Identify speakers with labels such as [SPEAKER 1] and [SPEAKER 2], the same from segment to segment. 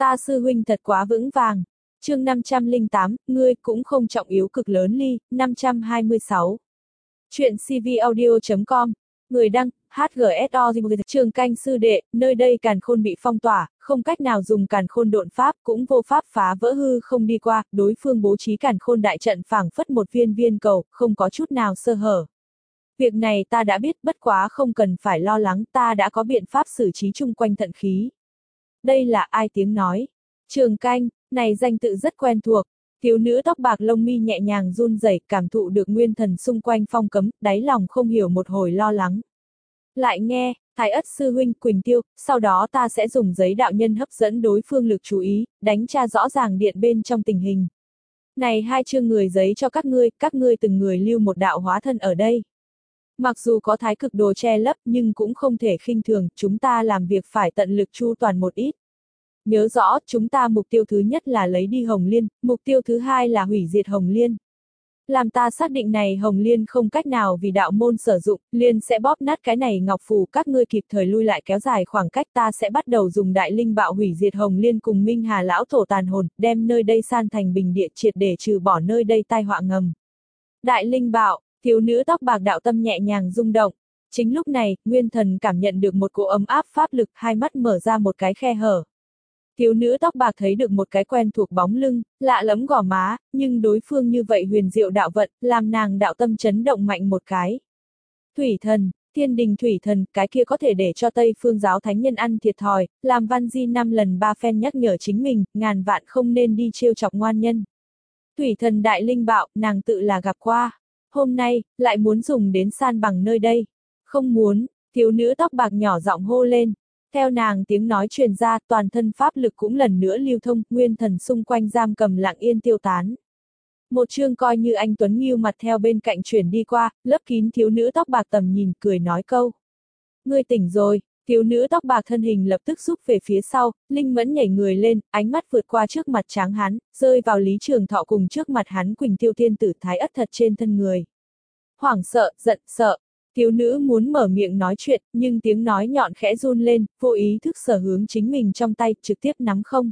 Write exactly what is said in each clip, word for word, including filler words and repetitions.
[SPEAKER 1] Ta sư huynh thật quá vững vàng. Chương năm trăm lẻ tám, ngươi cũng không trọng yếu cực lớn ly, năm trăm hai mươi sáu. Chuyện cvaudio chấm com, người đăng, hát giê ét o Trường Canh sư đệ, nơi đây càn khôn bị phong tỏa, không cách nào dùng càn khôn độn pháp, cũng vô pháp phá vỡ hư không đi qua, đối phương bố trí càn khôn đại trận phảng phất một viên viên cầu, không có chút nào sơ hở. Việc này ta đã biết, bất quá không cần phải lo lắng, ta đã có biện pháp xử trí chung quanh thận khí. Đây là ai tiếng nói? Trường Canh, này danh tự rất quen thuộc. Thiếu nữ tóc bạc lông mi nhẹ nhàng run rẩy, cảm thụ được nguyên thần xung quanh phong cấm, đáy lòng không hiểu một hồi lo lắng. Lại nghe, Thái Ất sư huynh Quỳnh Tiêu, sau đó ta sẽ dùng giấy đạo nhân hấp dẫn đối phương lực chú ý, đánh tra rõ ràng điện bên trong tình hình. Này hai chương người giấy cho các ngươi, các ngươi từng người lưu một đạo hóa thân ở đây. Mặc dù có thái cực đồ che lấp nhưng cũng không thể khinh thường, chúng ta làm việc phải tận lực chu toàn một ít. Nhớ rõ, chúng ta mục tiêu thứ nhất là lấy đi Hồng Liên, mục tiêu thứ hai là hủy diệt Hồng Liên. Làm ta xác định này Hồng Liên không cách nào vì đạo môn sử dụng, Liên sẽ bóp nát cái này ngọc phù, các ngươi kịp thời lui lại kéo dài khoảng cách, ta sẽ bắt đầu dùng đại linh bạo hủy diệt Hồng Liên cùng Minh Hà lão thổ tàn hồn, đem nơi đây san thành bình địa, triệt để trừ bỏ nơi đây tai họa ngầm. Đại linh bạo, thiếu nữ tóc bạc đạo tâm nhẹ nhàng rung động. Chính lúc này, nguyên thần cảm nhận được một cỗ ấm áp pháp lực, hai mắt mở ra một cái khe hở. Thiếu nữ tóc bạc thấy được một cái quen thuộc bóng lưng, lạ lẫm gò má, nhưng đối phương như vậy huyền diệu đạo vận, làm nàng đạo tâm chấn động mạnh một cái. Thủy thần, thiên đình thủy thần, cái kia có thể để cho Tây Phương giáo thánh nhân ăn thiệt thòi, làm Văn Di năm lần ba phen nhắc nhở chính mình, ngàn vạn không nên đi trêu chọc ngoan nhân. Thủy thần đại linh bạo, nàng tự là gặp qua. Hôm nay, lại muốn dùng đến san bằng nơi đây. Không muốn, thiếu nữ tóc bạc nhỏ giọng hô lên. Theo nàng tiếng nói truyền ra, toàn thân pháp lực cũng lần nữa lưu thông, nguyên thần xung quanh giam cầm lặng yên tiêu tán. Một chương coi như anh Tuấn nghiêu mặt theo bên cạnh chuyển đi qua, lấp kín thiếu nữ tóc bạc tầm nhìn, cười nói câu. Ngươi tỉnh rồi, thiếu nữ tóc bạc thân hình lập tức rút về phía sau, linh mẫn nhảy người lên, ánh mắt vượt qua trước mặt tráng hắn, rơi vào Lý Trường Thọ cùng trước mặt hắn Quỳnh Tiêu Thiên Tử Thái Ất thật trên thân người. Hoảng sợ, giận sợ. Thiếu nữ muốn mở miệng nói chuyện, nhưng tiếng nói nhọn khẽ run lên, vô ý thức sở hướng chính mình trong tay, trực tiếp nắm không.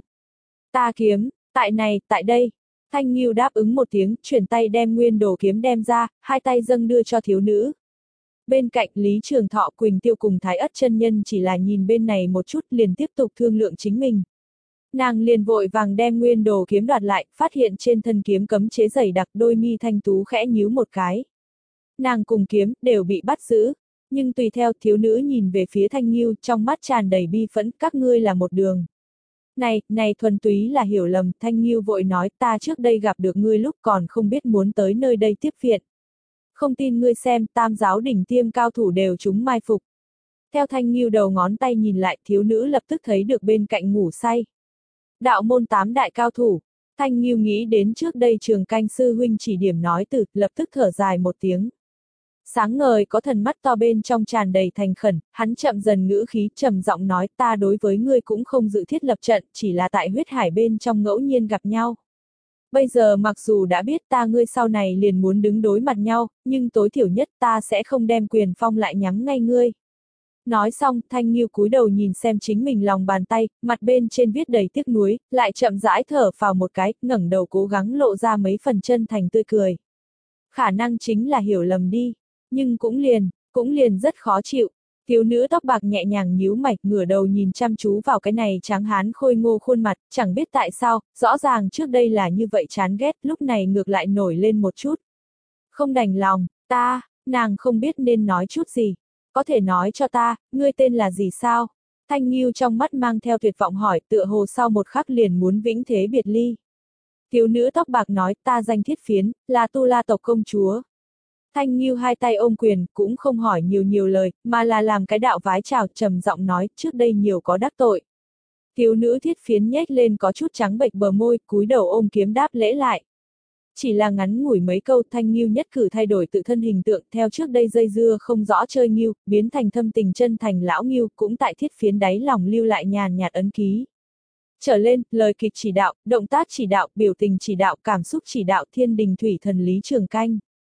[SPEAKER 1] Ta kiếm, tại này, tại đây. Thanh Nghiêu đáp ứng một tiếng, chuyển tay đem nguyên đồ kiếm đem ra, hai tay dâng đưa cho thiếu nữ. Bên cạnh Lý Trường Thọ Quỳnh Tiêu cùng Thái Ất chân nhân chỉ là nhìn bên này một chút liền tiếp tục thương lượng chính mình. Nàng liền vội vàng đem nguyên đồ kiếm đoạt lại, phát hiện trên thân kiếm cấm chế dày đặc, đôi mi thanh tú khẽ nhíu một cái. Nàng cùng kiếm, đều bị bắt giữ. Nhưng tùy theo thiếu nữ nhìn về phía Thanh Nghiêu, trong mắt tràn đầy bi phẫn, các ngươi là một đường. Này, này thuần túy là hiểu lầm, Thanh Nghiêu vội nói, ta trước đây gặp được ngươi lúc còn không biết muốn tới nơi đây tiếp viện. Không tin ngươi xem, tam giáo đỉnh tiêm cao thủ đều chúng mai phục. Theo Thanh Nghiêu đầu ngón tay nhìn lại, thiếu nữ lập tức thấy được bên cạnh ngủ say. Đạo môn tám đại cao thủ. Thanh Nghiêu nghĩ đến trước đây Trường Canh sư huynh chỉ điểm nói từ, lập tức thở dài một tiếng. Sáng ngời có thần mắt to bên trong tràn đầy thành khẩn, hắn chậm dần ngữ khí trầm giọng nói, ta đối với ngươi cũng không dự thiết lập trận, chỉ là tại huyết hải bên trong ngẫu nhiên gặp nhau. Bây giờ mặc dù đã biết ta ngươi sau này liền muốn đứng đối mặt nhau, nhưng tối thiểu nhất ta sẽ không đem quyền phong lại nhắm ngay ngươi. Nói xong, Thanh Nghiêu cúi đầu nhìn xem chính mình lòng bàn tay, mặt bên trên viết đầy tiếc nuối, lại chậm rãi thở phào một cái, ngẩng đầu cố gắng lộ ra mấy phần chân thành tươi cười. Khả năng chính là hiểu lầm đi. Nhưng cũng liền, cũng liền rất khó chịu. Thiếu nữ tóc bạc nhẹ nhàng nhíu mày, ngửa đầu nhìn chăm chú vào cái này tráng hán khôi ngô khuôn mặt, chẳng biết tại sao, rõ ràng trước đây là như vậy chán ghét, lúc này ngược lại nổi lên một chút. Không đành lòng, ta, nàng không biết nên nói chút gì. Có thể nói cho ta, ngươi tên là gì sao? Thanh Nghiêu trong mắt mang theo tuyệt vọng hỏi, tựa hồ sau một khắc liền muốn vĩnh thế biệt ly. Thiếu nữ tóc bạc nói, ta danh Thiết Phiến, là Tu La tộc công chúa. Thanh Nghiêu hai tay ôm quyền, cũng không hỏi nhiều nhiều lời, mà là làm cái đạo vái chào, trầm giọng nói, trước đây nhiều có đắc tội. Thiếu nữ Thiết Phiến nhếch lên có chút trắng bệch bờ môi, cúi đầu ôm kiếm đáp lễ lại. Chỉ là ngắn ngủi mấy câu, Thanh Nghiêu nhất cử thay đổi tự thân hình tượng, theo trước đây dây dưa không rõ chơi Nghiêu, biến thành thâm tình chân thành lão Nghiêu, cũng tại Thiết Phiến đáy lòng lưu lại nhàn nhạt ấn ký. Trở lên, lời kịch chỉ đạo, động tác chỉ đạo, biểu tình chỉ đạo, cảm xúc chỉ đạo, thiên đình thủy thần Lý Trường Canh.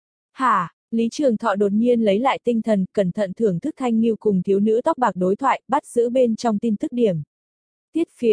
[SPEAKER 1] Hả, Lý Trường Thọ đột nhiên lấy lại tinh thần, cẩn thận thưởng thức Thanh Nghiêu cùng thiếu nữ tóc bạc đối thoại, bắt giữ bên trong tin tức điểm. Thiết Phiến,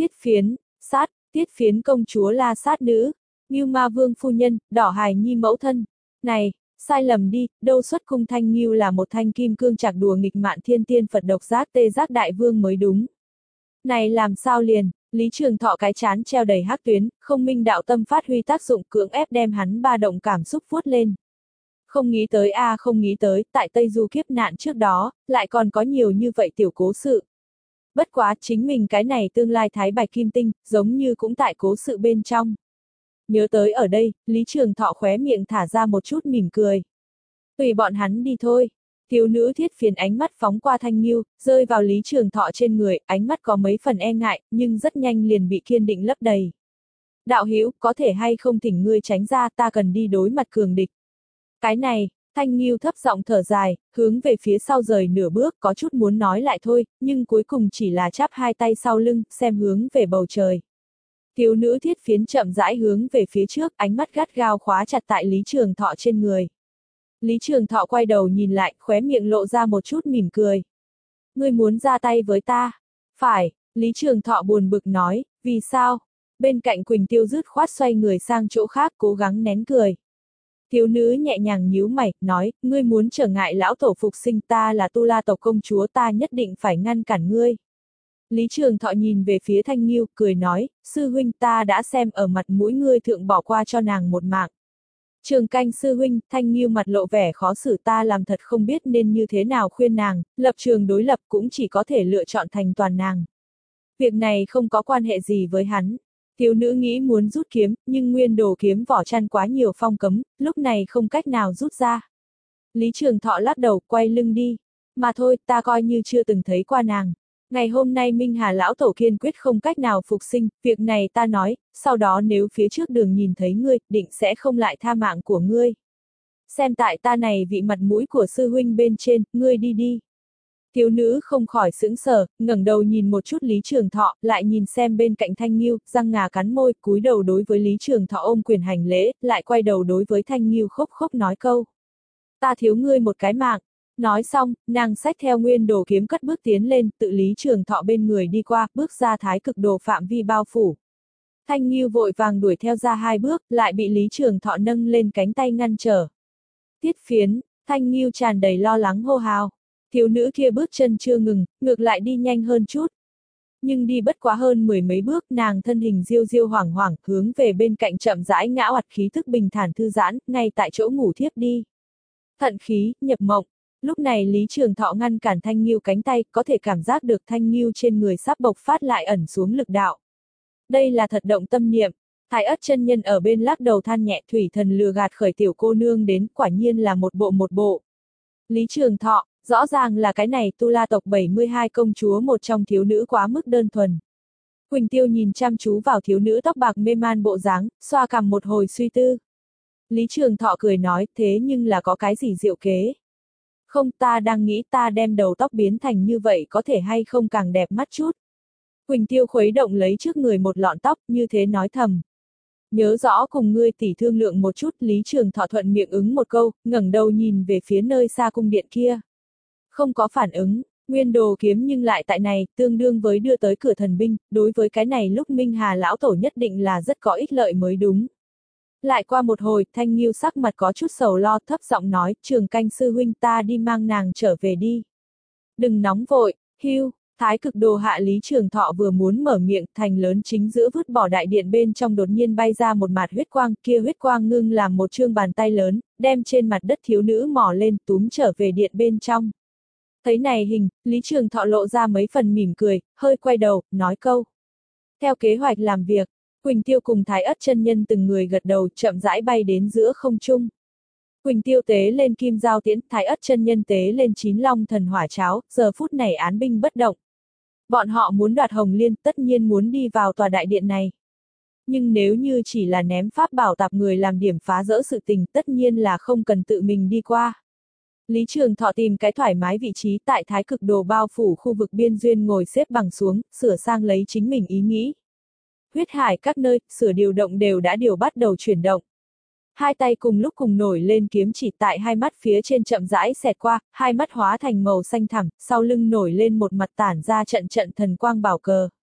[SPEAKER 1] Tiết Phiến, sát, Tiết Phiến công chúa La Sát nữ, Ngưu Ma Vương phu nhân, Đỏ Hài Nhi mẫu thân. Này, sai lầm đi, đâu xuất cung Thanh Ngưu là một thanh kim cương trạc đùa nghịch mạn thiên tiên Phật độc giác tê giác đại vương mới đúng. Này làm sao liền, Lý Trường Thọ cái chán treo đầy hắc tuyến, không minh đạo tâm phát huy tác dụng cưỡng ép đem hắn ba động cảm xúc vuốt lên. Không nghĩ tới a à, không nghĩ tới, tại Tây Du kiếp nạn trước đó, lại còn có nhiều như vậy tiểu cố sự. Bất quá chính mình cái này tương lai thái bạch kim tinh, giống như cũng tại cố sự bên trong. Nhớ tới ở đây, Lý Trường Thọ khóe miệng thả ra một chút mỉm cười. Tùy bọn hắn đi thôi. Thiếu nữ Thiết Phiến ánh mắt phóng qua Thanh Ngưu, rơi vào Lý Trường Thọ trên người, ánh mắt có mấy phần e ngại, nhưng rất nhanh liền bị kiên định lấp đầy. Đạo hữu, có thể hay không thỉnh ngươi tránh ra, ta cần đi đối mặt cường địch. Cái này, Thanh Ngưu thấp giọng thở dài, hướng về phía sau rời nửa bước, có chút muốn nói lại thôi, nhưng cuối cùng chỉ là chắp hai tay sau lưng, xem hướng về bầu trời. Thiếu nữ Thiết Phiến chậm rãi hướng về phía trước, ánh mắt gắt gao khóa chặt tại Lý Trường Thọ trên người. Lý Trường Thọ quay đầu nhìn lại, khóe miệng lộ ra một chút mỉm cười. Ngươi muốn ra tay với ta? Phải, Lý Trường Thọ buồn bực nói, vì sao? Bên cạnh Quỳnh Tiêu dứt khoát xoay người sang chỗ khác, cố gắng nén cười. Thiếu nữ nhẹ nhàng nhíu mày, nói, ngươi muốn trở ngại lão tổ phục sinh, ta là Tu La tộc công chúa, ta nhất định phải ngăn cản ngươi. Lý Trường Thọ nhìn về phía Thanh Ngưu, cười nói, sư huynh, ta đã xem ở mặt mũi ngươi thượng bỏ qua cho nàng một mạng. Trường Canh sư huynh, Thanh Ngưu mặt lộ vẻ khó xử, ta làm thật không biết nên như thế nào khuyên nàng, lập trường đối lập cũng chỉ có thể lựa chọn thành toàn nàng. Việc này không có quan hệ gì với hắn. Thiếu nữ nghĩ muốn rút kiếm, nhưng nguyên đồ kiếm vỏ chăn quá nhiều phong cấm, lúc này không cách nào rút ra. Lý Trường Thọ lắc đầu, quay lưng đi. Mà thôi, ta coi như chưa từng thấy qua nàng. Ngày hôm nay Minh Hà lão tổ kiên quyết không cách nào phục sinh, việc này ta nói, sau đó nếu phía trước đường nhìn thấy ngươi, định sẽ không lại tha mạng của ngươi. Xem tại ta này vị mặt mũi của sư huynh bên trên, ngươi đi đi. Thiếu nữ không khỏi sững sờ, ngẩng đầu nhìn một chút Lý Trường Thọ, lại nhìn xem bên cạnh Thanh Ngưu, răng ngà cắn môi, cúi đầu đối với Lý Trường Thọ ôm quyền hành lễ, lại quay đầu đối với Thanh Ngưu khốc khốc nói câu. Ta thiếu ngươi một cái mạng. Nói xong, nàng xách theo nguyên đồ kiếm cất bước tiến lên, tự Lý Trường Thọ bên người đi qua, bước ra thái cực đồ phạm vi bao phủ. Thanh Ngưu vội vàng đuổi theo ra hai bước, lại bị Lý Trường Thọ nâng lên cánh tay ngăn trở. Tiết Phiến, Thanh Ngưu tràn đầy lo lắng hô hào. Thiếu nữ kia bước chân chưa ngừng, ngược lại đi nhanh hơn chút. Nhưng đi bất quá hơn mười mấy bước, nàng thân hình diêu diêu hoảng hoảng, hướng về bên cạnh chậm rãi ngã oặt, khí thức bình thản thư giãn, ngay tại chỗ ngủ thiếp đi. Thận khí, nhập mộng. Lúc này Lý Trường Thọ ngăn cản Thanh Ngưu cánh tay, có thể cảm giác được Thanh Ngưu trên người sắp bộc phát lại ẩn xuống lực đạo. Đây là thật động tâm niệm. Thái Ất chân nhân ở bên lắc đầu than nhẹ, thủy thần lừa gạt khởi tiểu cô nương đến, quả nhiên là một bộ một bộ. Lý Trường Thọ, rõ ràng là cái này Tu La tộc bảy mươi hai công chúa một trong thiếu nữ quá mức đơn thuần. Quỳnh Tiêu nhìn chăm chú vào thiếu nữ tóc bạc mê man bộ dáng, xoa cằm một hồi suy tư. Lý Trường Thọ cười nói, thế nhưng là có cái gì diệu kế? Không, ta đang nghĩ ta đem đầu tóc biến thành như vậy có thể hay không càng đẹp mắt chút. Quỳnh Tiêu khuấy động lấy trước người một lọn tóc, như thế nói thầm. Nhớ rõ cùng ngươi tỉ thương lượng một chút, Lý Trường Thọ thuận miệng ứng một câu, ngẩng đầu nhìn về phía nơi xa cung điện kia. Không có phản ứng, nguyên đồ kiếm nhưng lại tại này, tương đương với đưa tới cửa thần binh, đối với cái này lúc Minh Hà lão tổ nhất định là rất có ích lợi mới đúng. Lại qua một hồi, Thanh Ngưu sắc mặt có chút sầu lo, thấp giọng nói, Trường Canh sư huynh, ta đi mang nàng trở về đi. Đừng nóng vội, hưu, thái cực đồ hạ Lý Trường Thọ vừa muốn mở miệng, thành lớn chính giữa vứt bỏ đại điện bên trong đột nhiên bay ra một mạt huyết quang, kia huyết quang ngưng làm một chương bàn tay lớn, đem trên mặt đất thiếu nữ mò lên, túm trở về điện bên trong. Thấy này hình, Lý Trường Thọ lộ ra mấy phần mỉm cười, hơi quay đầu, nói câu. Theo kế hoạch làm việc, Quỳnh Tiêu cùng Thái Ất chân nhân từng người gật đầu, chậm rãi bay đến giữa không trung. Quỳnh Tiêu tế lên kim giao tiễn, Thái Ất chân nhân tế lên chín long thần hỏa cháo, giờ phút này án binh bất động. Bọn họ muốn đoạt Hồng Liên, tất nhiên muốn đi vào tòa đại điện này. Nhưng nếu như chỉ là ném pháp bảo tạp người làm điểm phá rỡ sự tình, tất nhiên là không cần tự mình đi qua. Lý Trường Thọ tìm cái thoải mái vị trí tại thái cực đồ bao phủ khu vực biên duyên ngồi xếp bằng xuống, sửa sang lấy chính mình ý nghĩ. Huyết hải các nơi, sửa điều động đều đã điều bắt đầu chuyển động. Hai tay cùng lúc cùng nổi lên kiếm chỉ tại hai mắt phía trên chậm rãi xẹt qua, hai mắt hóa thành màu xanh thẳm, sau lưng nổi lên một mặt tản ra trận trận thần quang bảo cờ.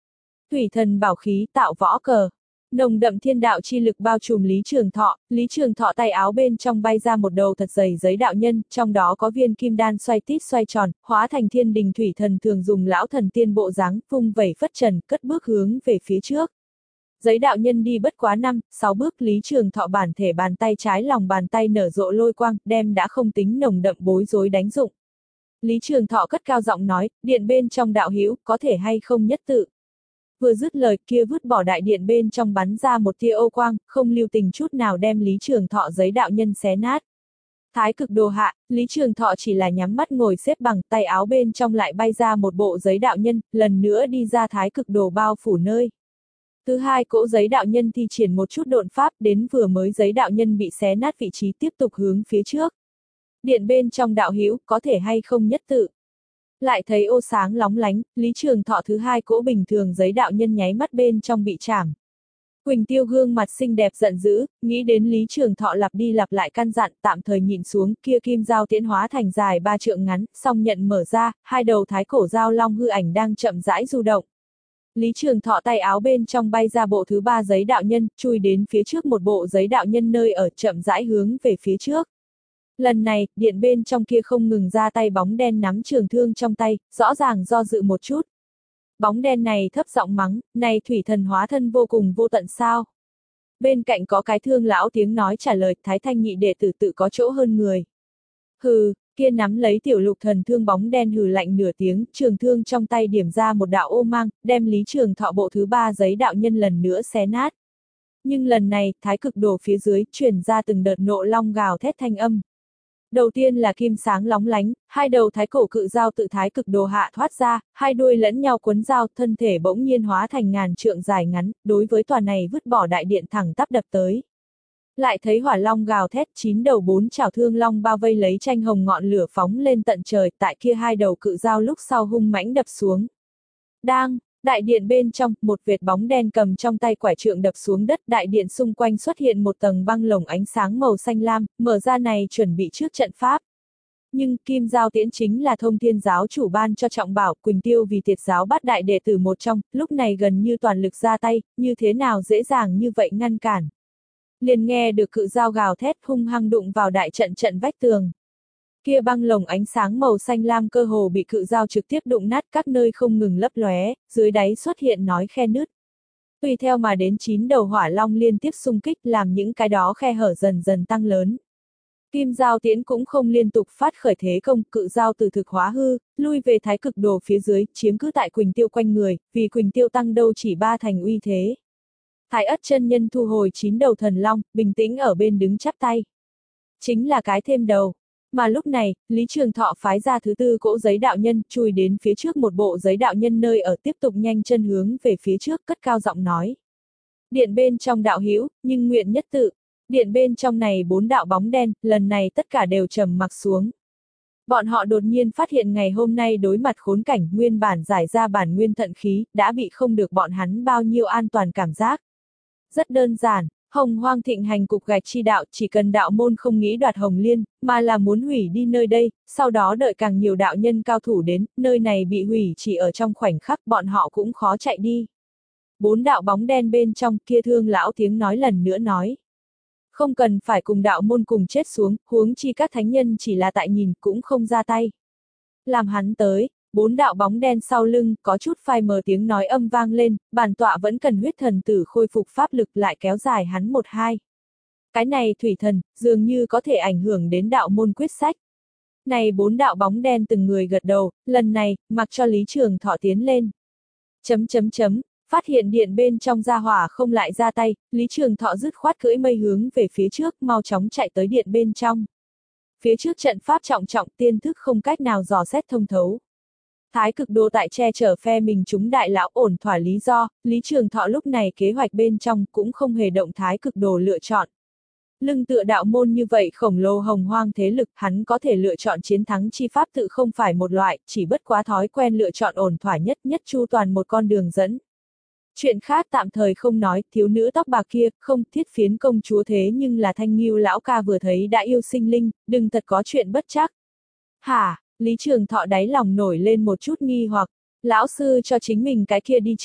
[SPEAKER 1] Thủy thần bảo khí tạo võ cờ. Nồng đậm thiên đạo chi lực bao trùm Lý Trường Thọ, Lý Trường Thọ tay áo bên trong bay ra một đầu thật dày giấy đạo nhân, trong đó có viên kim đan xoay tít xoay tròn, hóa thành thiên đình thủy thần thường dùng lão thần tiên bộ dáng, vung vẩy phất trần, cất bước hướng về phía trước. Giấy đạo nhân đi bất quá năm, sáu bước, Lý Trường Thọ bản thể bàn tay trái lòng bàn tay nở rộ lôi quang, đem đã không tính nồng đậm bối rối đánh dụng. Lý Trường Thọ cất cao giọng nói, điện bên trong đạo hữu có thể hay không nhất tự. Vừa dứt lời kia vứt bỏ đại điện bên trong bắn ra một tia ô quang, không lưu tình chút nào đem Lý Trường Thọ giấy đạo nhân xé nát. Thái cực đồ hạ, Lý Trường Thọ chỉ là nhắm mắt ngồi xếp bằng, tay áo bên trong lại bay ra một bộ giấy đạo nhân, lần nữa đi ra thái cực đồ bao phủ nơi. Thứ hai cỗ giấy đạo nhân thi triển một chút độn pháp, đến vừa mới giấy đạo nhân bị xé nát vị trí tiếp tục hướng phía trước. Điện bên trong đạo hữu có thể hay không nhất tự. Lại thấy ô sáng lóng lánh, Lý Trường Thọ thứ hai cỗ bình thường giấy đạo nhân nháy mắt bên trong bị chảm. Quỳnh Tiêu gương mặt xinh đẹp giận dữ, nghĩ đến Lý Trường Thọ lặp đi lặp lại căn dặn, tạm thời nhìn xuống, kia kim dao tiễn hóa thành dài ba trượng ngắn, song nhận mở ra, hai đầu thái cổ dao long hư ảnh đang chậm rãi du động. Lý Trường Thọ tay áo bên trong bay ra bộ thứ ba giấy đạo nhân, chui đến phía trước một bộ giấy đạo nhân nơi ở, chậm rãi hướng về phía trước. Lần này, điện bên trong kia không ngừng ra tay bóng đen nắm trường thương trong tay, rõ ràng do dự một chút. Bóng đen này thấp giọng mắng, này thủy thần hóa thân vô cùng vô tận sao. Bên cạnh có cái thương lão tiếng nói trả lời, Thái Thanh nhị đệ tử tự có chỗ hơn người. Hừ, kia nắm lấy tiểu lục thần thương bóng đen hừ lạnh nửa tiếng, trường thương trong tay điểm ra một đạo ô mang, đem Lý Trường Thọ bộ thứ ba giấy đạo nhân lần nữa xé nát. Nhưng lần này, thái cực đồ phía dưới, truyền ra từng đợt nộ long gào thét thanh âm. Đầu tiên là kim sáng lóng lánh, hai đầu thái cổ cự dao tự thái cực đồ hạ thoát ra, hai đuôi lẫn nhau quấn dao, thân thể bỗng nhiên hóa thành ngàn trượng dài ngắn, đối với tòa này vứt bỏ đại điện thẳng tắp đập tới. Lại thấy hỏa long gào thét, chín đầu bốn chảo thương long bao vây lấy tranh hồng ngọn lửa phóng lên tận trời, tại kia hai đầu cự dao lúc sau hung mãnh đập xuống. Đang, đại điện bên trong, một vệt bóng đen cầm trong tay quải trượng đập xuống đất, đại điện xung quanh xuất hiện một tầng băng lồng ánh sáng màu xanh lam, mở ra này chuẩn bị trước trận pháp. Nhưng kim giao tiễn chính là thông thiên giáo chủ ban cho trọng bảo, Quỳnh Tiêu vì tiệt giáo bát đại đệ tử một trong, lúc này gần như toàn lực ra tay, như thế nào dễ dàng như vậy ngăn cản. Liền nghe được cự dao gào thét hung hăng đụng vào đại trận trận vách tường. Kia băng lồng ánh sáng màu xanh lam cơ hồ bị cự dao trực tiếp đụng nát, các nơi không ngừng lấp lóe, dưới đáy xuất hiện nói khe nứt. Tùy theo mà đến chín đầu hỏa long liên tiếp xung kích, làm những cái đó khe hở dần dần tăng lớn. Kim dao tiễn cũng không liên tục phát khởi thế công, cự dao từ thực hóa hư, lui về thái cực đồ phía dưới, chiếm cứ tại Quỳnh Tiêu quanh người, vì Quỳnh Tiêu tăng đâu chỉ ba thành uy thế. Thái Ất chân nhân thu hồi chín đầu thần long, bình tĩnh ở bên đứng chắp tay. Chính là cái thêm đầu. Mà lúc này, Lý Trường Thọ phái ra thứ tư cỗ giấy đạo nhân, chui đến phía trước một bộ giấy đạo nhân nơi ở, tiếp tục nhanh chân hướng về phía trước, cất cao giọng nói. Điện bên trong đạo hữu, nhưng nguyện nhất tự. Điện bên trong này bốn đạo bóng đen, lần này tất cả đều trầm mặc xuống. Bọn họ đột nhiên phát hiện ngày hôm nay đối mặt khốn cảnh, nguyên bản giải ra bản nguyên thận khí, đã bị không được bọn hắn bao nhiêu an toàn cảm giác. Rất đơn giản, Hồng Hoang thịnh hành cục gạch chi đạo, chỉ cần đạo môn không nghĩ đoạt Hồng Liên, mà là muốn hủy đi nơi đây, sau đó đợi càng nhiều đạo nhân cao thủ đến, nơi này bị hủy chỉ ở trong khoảnh khắc, bọn họ cũng khó chạy đi. Bốn đạo bóng đen bên trong, kia thương lão tiếng nói lần nữa nói. Không cần phải cùng đạo môn cùng chết xuống, huống chi các thánh nhân chỉ là tại nhìn, cũng không ra tay. Làm hắn tới. Bốn đạo bóng đen sau lưng, có chút phai mờ tiếng nói âm vang lên, bản tọa vẫn cần huyết thần tử khôi phục pháp lực lại kéo dài hắn một hai. Cái này thủy thần, dường như có thể ảnh hưởng đến đạo môn quyết sách. Này bốn đạo bóng đen từng người gật đầu, lần này, mặc cho Lý Trường Thọ tiến lên. Chấm chấm chấm, phát hiện điện bên trong gia hỏa không lại ra tay, Lý Trường Thọ dứt khoát cưỡi mây hướng về phía trước, mau chóng chạy tới điện bên trong. Phía trước trận pháp trọng trọng, tiên thức không cách nào dò xét thông thấu. Thái cực đồ tại che chở phe mình chúng đại lão ổn thỏa lý do, Lý Trường Thọ lúc này kế hoạch bên trong cũng không hề động thái cực đồ lựa chọn. Lưng tựa đạo môn như vậy khổng lồ hồng hoang thế lực, hắn có thể lựa chọn chiến thắng chi pháp tự không phải một loại, chỉ bất quá thói quen lựa chọn ổn thỏa nhất nhất chu toàn một con đường dẫn. Chuyện khác tạm thời không nói, thiếu nữ tóc bạc kia, không thiết phiến công chúa thế nhưng là Thanh Ngưu lão ca vừa thấy đã yêu sinh linh, đừng thật có chuyện bất trắc. Hả? Lý Trường Thọ đáy lòng nổi lên một chút nghi hoặc, lão sư cho chính mình cái kia đi chữ,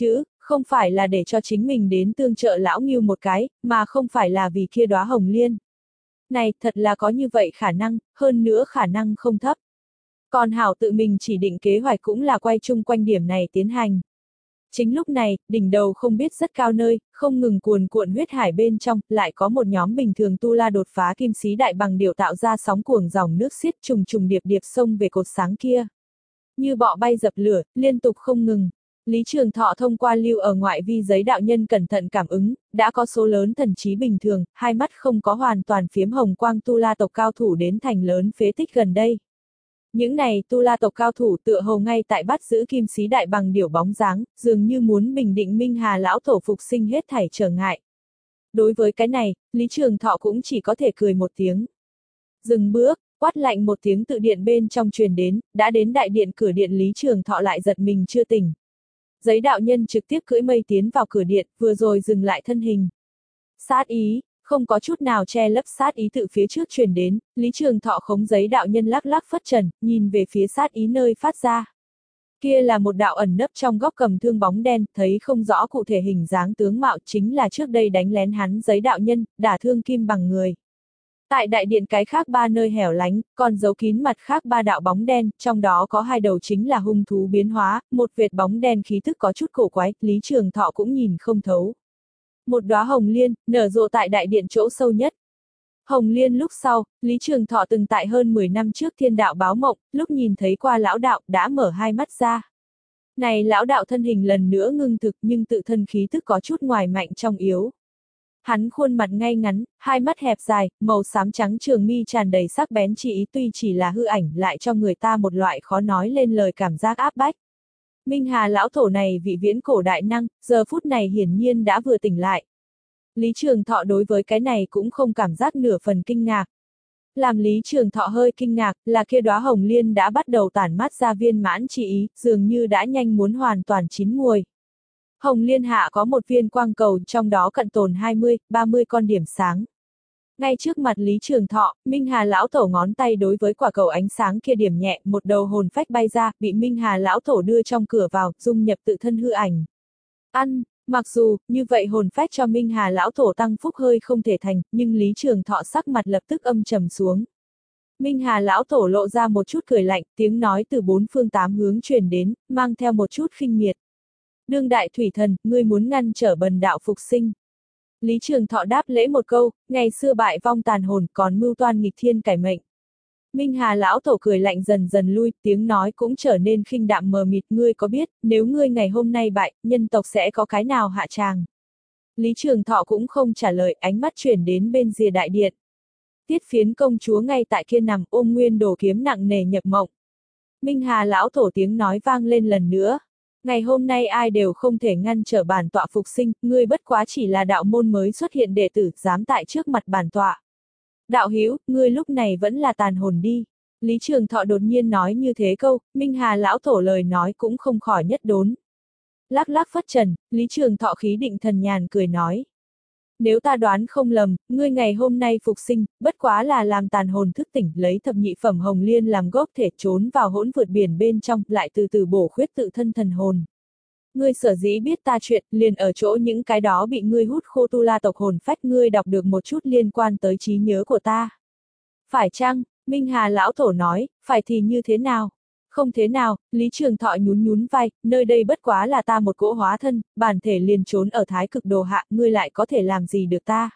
[SPEAKER 1] Không phải là để cho chính mình đến tương trợ lão Ngưu một cái, mà không phải là vì kia đóa hồng liên. Này, thật là có như vậy khả năng, hơn nữa khả năng không thấp. Còn Hảo tự mình chỉ định kế hoạch cũng là quay chung quanh điểm này tiến hành. Chính lúc này, đỉnh đầu không biết rất cao nơi, không ngừng cuồn cuộn huyết hải bên trong, lại có một nhóm bình thường tu la đột phá kim sĩ đại bằng điểu tạo ra sóng cuồng dòng nước xiết trùng trùng điệp điệp xông về cột sáng kia. Như bọ bay dập lửa, liên tục không ngừng. Lý Trường Thọ thông qua lưu ở ngoại vi giấy đạo nhân cẩn thận cảm ứng, đã có số lớn thần trí bình thường, hai mắt không có hoàn toàn phiếm hồng quang tu la tộc cao thủ đến thành lớn phế tích gần đây. Những này tu la tộc cao thủ tựa hồ ngay tại bắt giữ kim sĩ đại bằng điểu bóng dáng, dường như muốn bình định Minh Hà lão tổ phục sinh hết thảy trở ngại. Đối với cái này, Lý Trường Thọ cũng chỉ có thể cười một tiếng. Dừng bước, quát lạnh một tiếng tự điện bên trong truyền đến, đã đến đại điện cửa điện Lý Trường Thọ lại giật mình chưa tỉnh. Giấy đạo nhân trực tiếp cưỡi mây tiến vào cửa điện, vừa rồi dừng lại thân hình. Sát ý, không có chút nào che lấp sát ý tự phía trước truyền đến, Lý Trường Thọ khống giấy đạo nhân lắc lắc phất trần, nhìn về phía sát ý nơi phát ra. Kia là một đạo ẩn nấp trong góc cầm thương bóng đen, thấy không rõ cụ thể hình dáng tướng mạo chính là trước đây đánh lén hắn giấy đạo nhân, đả thương kim bằng người. Tại đại điện cái khác ba nơi hẻo lánh, còn giấu kín mặt khác ba đạo bóng đen, trong đó có hai đầu chính là hung thú biến hóa, một vệt bóng đen khí thức có chút cổ quái, Lý Trường Thọ cũng nhìn không thấu. Một đóa hồng liên, nở rộ tại đại điện chỗ sâu nhất. Hồng liên lúc sau, Lý Trường Thọ từng tại hơn mười năm trước thiên đạo báo mộng, lúc nhìn thấy qua lão đạo, đã mở hai mắt ra. Này lão đạo thân hình lần nữa ngưng thực nhưng tự thân khí thức có chút ngoài mạnh trong yếu. Hắn khuôn mặt ngay ngắn, hai mắt hẹp dài, màu xám trắng trường mi tràn đầy sắc bén chỉ ý tuy chỉ là hư ảnh lại cho người ta một loại khó nói lên lời cảm giác áp bách. Minh Hà lão tổ này vị viễn cổ đại năng, giờ phút này hiển nhiên đã vừa tỉnh lại. Lý Trường Thọ đối với cái này cũng không cảm giác nửa phần kinh ngạc. Làm Lý Trường Thọ hơi kinh ngạc là kia đóa hồng liên đã bắt đầu tản mát ra viên mãn chỉ ý, dường như đã nhanh muốn hoàn toàn chín muồi. Hồng liên hạ có một viên quang cầu trong đó cận tồn hai mươi, ba mươi con điểm sáng. Ngay trước mặt Lý Trường Thọ, Minh Hà lão tổ ngón tay đối với quả cầu ánh sáng kia điểm nhẹ, một đầu hồn phách bay ra, bị Minh Hà lão tổ đưa trong cửa vào, dung nhập tự thân hư ảnh. Ăn, mặc dù, như vậy hồn phách cho Minh Hà lão tổ tăng phúc hơi không thể thành, nhưng Lý Trường Thọ sắc mặt lập tức âm trầm xuống. Minh Hà lão tổ lộ ra một chút cười lạnh, tiếng nói từ bốn phương tám hướng truyền đến, mang theo một chút khinh miệt. Đương đại thủy thần, ngươi muốn ngăn trở bần đạo phục sinh. Lý Trường Thọ đáp lễ một câu, ngày xưa bại vong tàn hồn còn mưu toan nghịch thiên cải mệnh. Minh Hà lão tổ cười lạnh dần dần lui, tiếng nói cũng trở nên khinh đạm mờ mịt, ngươi có biết, nếu ngươi ngày hôm nay bại, nhân tộc sẽ có cái nào hạ tràng. Lý Trường Thọ cũng không trả lời, ánh mắt chuyển đến bên rìa đại điện. Tiết Phiến công chúa ngay tại kia nằm ôm nguyên đồ kiếm nặng nề nhập mộng. Minh Hà lão tổ tiếng nói vang lên lần nữa. Ngày hôm nay ai đều không thể ngăn trở bản tọa phục sinh, ngươi bất quá chỉ là đạo môn mới xuất hiện đệ tử, dám tại trước mặt bản tọa. Đạo hữu, ngươi lúc này vẫn là tàn hồn đi. Lý Trường Thọ đột nhiên nói như thế câu, Minh Hà lão tổ lời nói cũng không khỏi nhất đốn. Lắc lắc phất trần, Lý Trường Thọ khí định thần nhàn cười nói. Nếu ta đoán không lầm, ngươi ngày hôm nay phục sinh, bất quá là làm tàn hồn thức tỉnh, lấy thập nhị phẩm hồng liên làm gốc thể trốn vào hỗn vượt biển bên trong, lại từ từ bổ khuyết tự thân thần hồn. Ngươi sở dĩ biết ta chuyện, liền ở chỗ những cái đó bị ngươi hút khô tu la tộc hồn phách, ngươi đọc được một chút liên quan tới trí nhớ của ta. Phải chăng? Minh Hà lão tổ nói, phải thì như thế nào? Không thế nào, Lý Trường Thọ nhún nhún vai, nơi đây bất quá là ta một cỗ hóa thân, bản thể liền trốn ở thái cực đồ hạ, ngươi lại có thể làm gì được ta?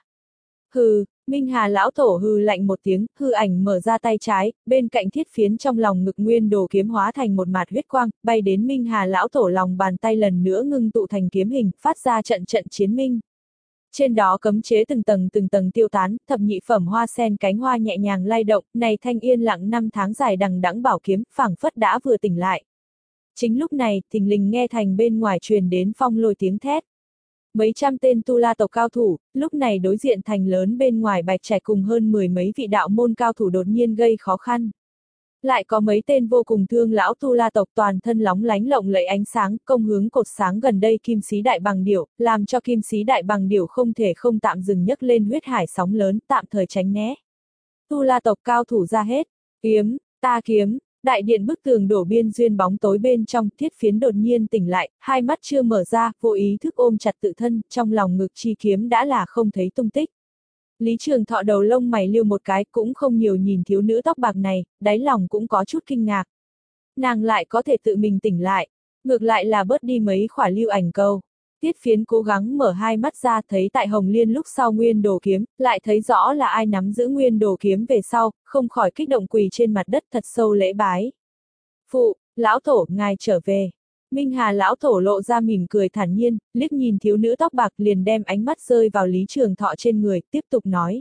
[SPEAKER 1] Hừ, Minh Hà lão tổ hừ lạnh một tiếng, hư ảnh mở ra tay trái, bên cạnh Thiết Phiến trong lòng ngực nguyên đồ kiếm hóa thành một mạt huyết quang, bay đến Minh Hà lão tổ lòng bàn tay lần nữa ngưng tụ thành kiếm hình, phát ra trận trận chiến minh. Trên đó cấm chế từng tầng từng tầng tiêu tán, thập nhị phẩm hoa sen cánh hoa nhẹ nhàng lay động, này thanh yên lặng năm tháng dài đằng đẵng bảo kiếm, phảng phất đã vừa tỉnh lại. Chính lúc này, thình lình nghe thành bên ngoài truyền đến phong lôi tiếng thét. Mấy trăm tên tu la tộc cao thủ, lúc này đối diện thành lớn bên ngoài Bạch Trạch cùng hơn mười mấy vị đạo môn cao thủ đột nhiên gây khó khăn. Lại có mấy tên vô cùng thương lão tu la tộc toàn thân lóng lánh lộng lẫy ánh sáng, công hướng cột sáng gần đây kim sĩ đại bằng điểu, làm cho kim sĩ đại bằng điểu không thể không tạm dừng nhấc lên huyết hải sóng lớn, tạm thời tránh né. Tu la tộc cao thủ ra hết, kiếm, ta kiếm, Đại điện bức tường đổ biên duyên bóng tối bên trong, Thiết Phiến đột nhiên tỉnh lại, hai mắt chưa mở ra, vô ý thức ôm chặt tự thân, trong lòng ngực chi kiếm đã là không thấy tung tích. Lý Trường Thọ đầu lông mày liêu một cái, cũng không nhiều nhìn thiếu nữ tóc bạc này, đáy lòng cũng có chút kinh ngạc. Nàng lại có thể tự mình tỉnh lại, ngược lại là bớt đi mấy khỏa lưu ảnh câu. Tiết Phiến cố gắng mở hai mắt ra, thấy tại Hồng Liên lúc sau nguyên đồ kiếm, lại thấy rõ là ai nắm giữ nguyên đồ kiếm về sau, không khỏi kích động quỳ trên mặt đất thật sâu lễ bái. Phụ, lão tổ, ngài trở về. Minh Hà lão tổ lộ ra mỉm cười thản nhiên, liếc nhìn thiếu nữ tóc bạc liền đem ánh mắt rơi vào Lý Trường Thọ trên người, tiếp tục nói.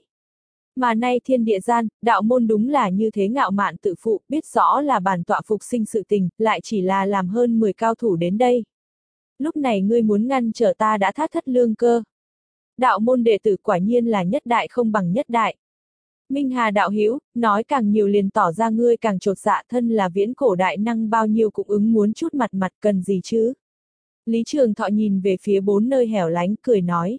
[SPEAKER 1] Mà nay thiên địa gian, đạo môn đúng là như thế ngạo mạn tự phụ, biết rõ là bản tọa phục sinh sự tình, lại chỉ là làm hơn mười cao thủ đến đây. Lúc này ngươi muốn ngăn trở ta đã thác thất lương cơ. Đạo môn đệ tử quả nhiên là nhất đại không bằng nhất đại. Minh Hà đạo hữu, nói càng nhiều liền tỏ ra ngươi càng trột dạ, thân là viễn cổ đại năng bao nhiêu cũng ứng muốn chút mặt mặt, cần gì chứ. Lý Trường Thọ nhìn về phía bốn nơi hẻo lánh, cười nói.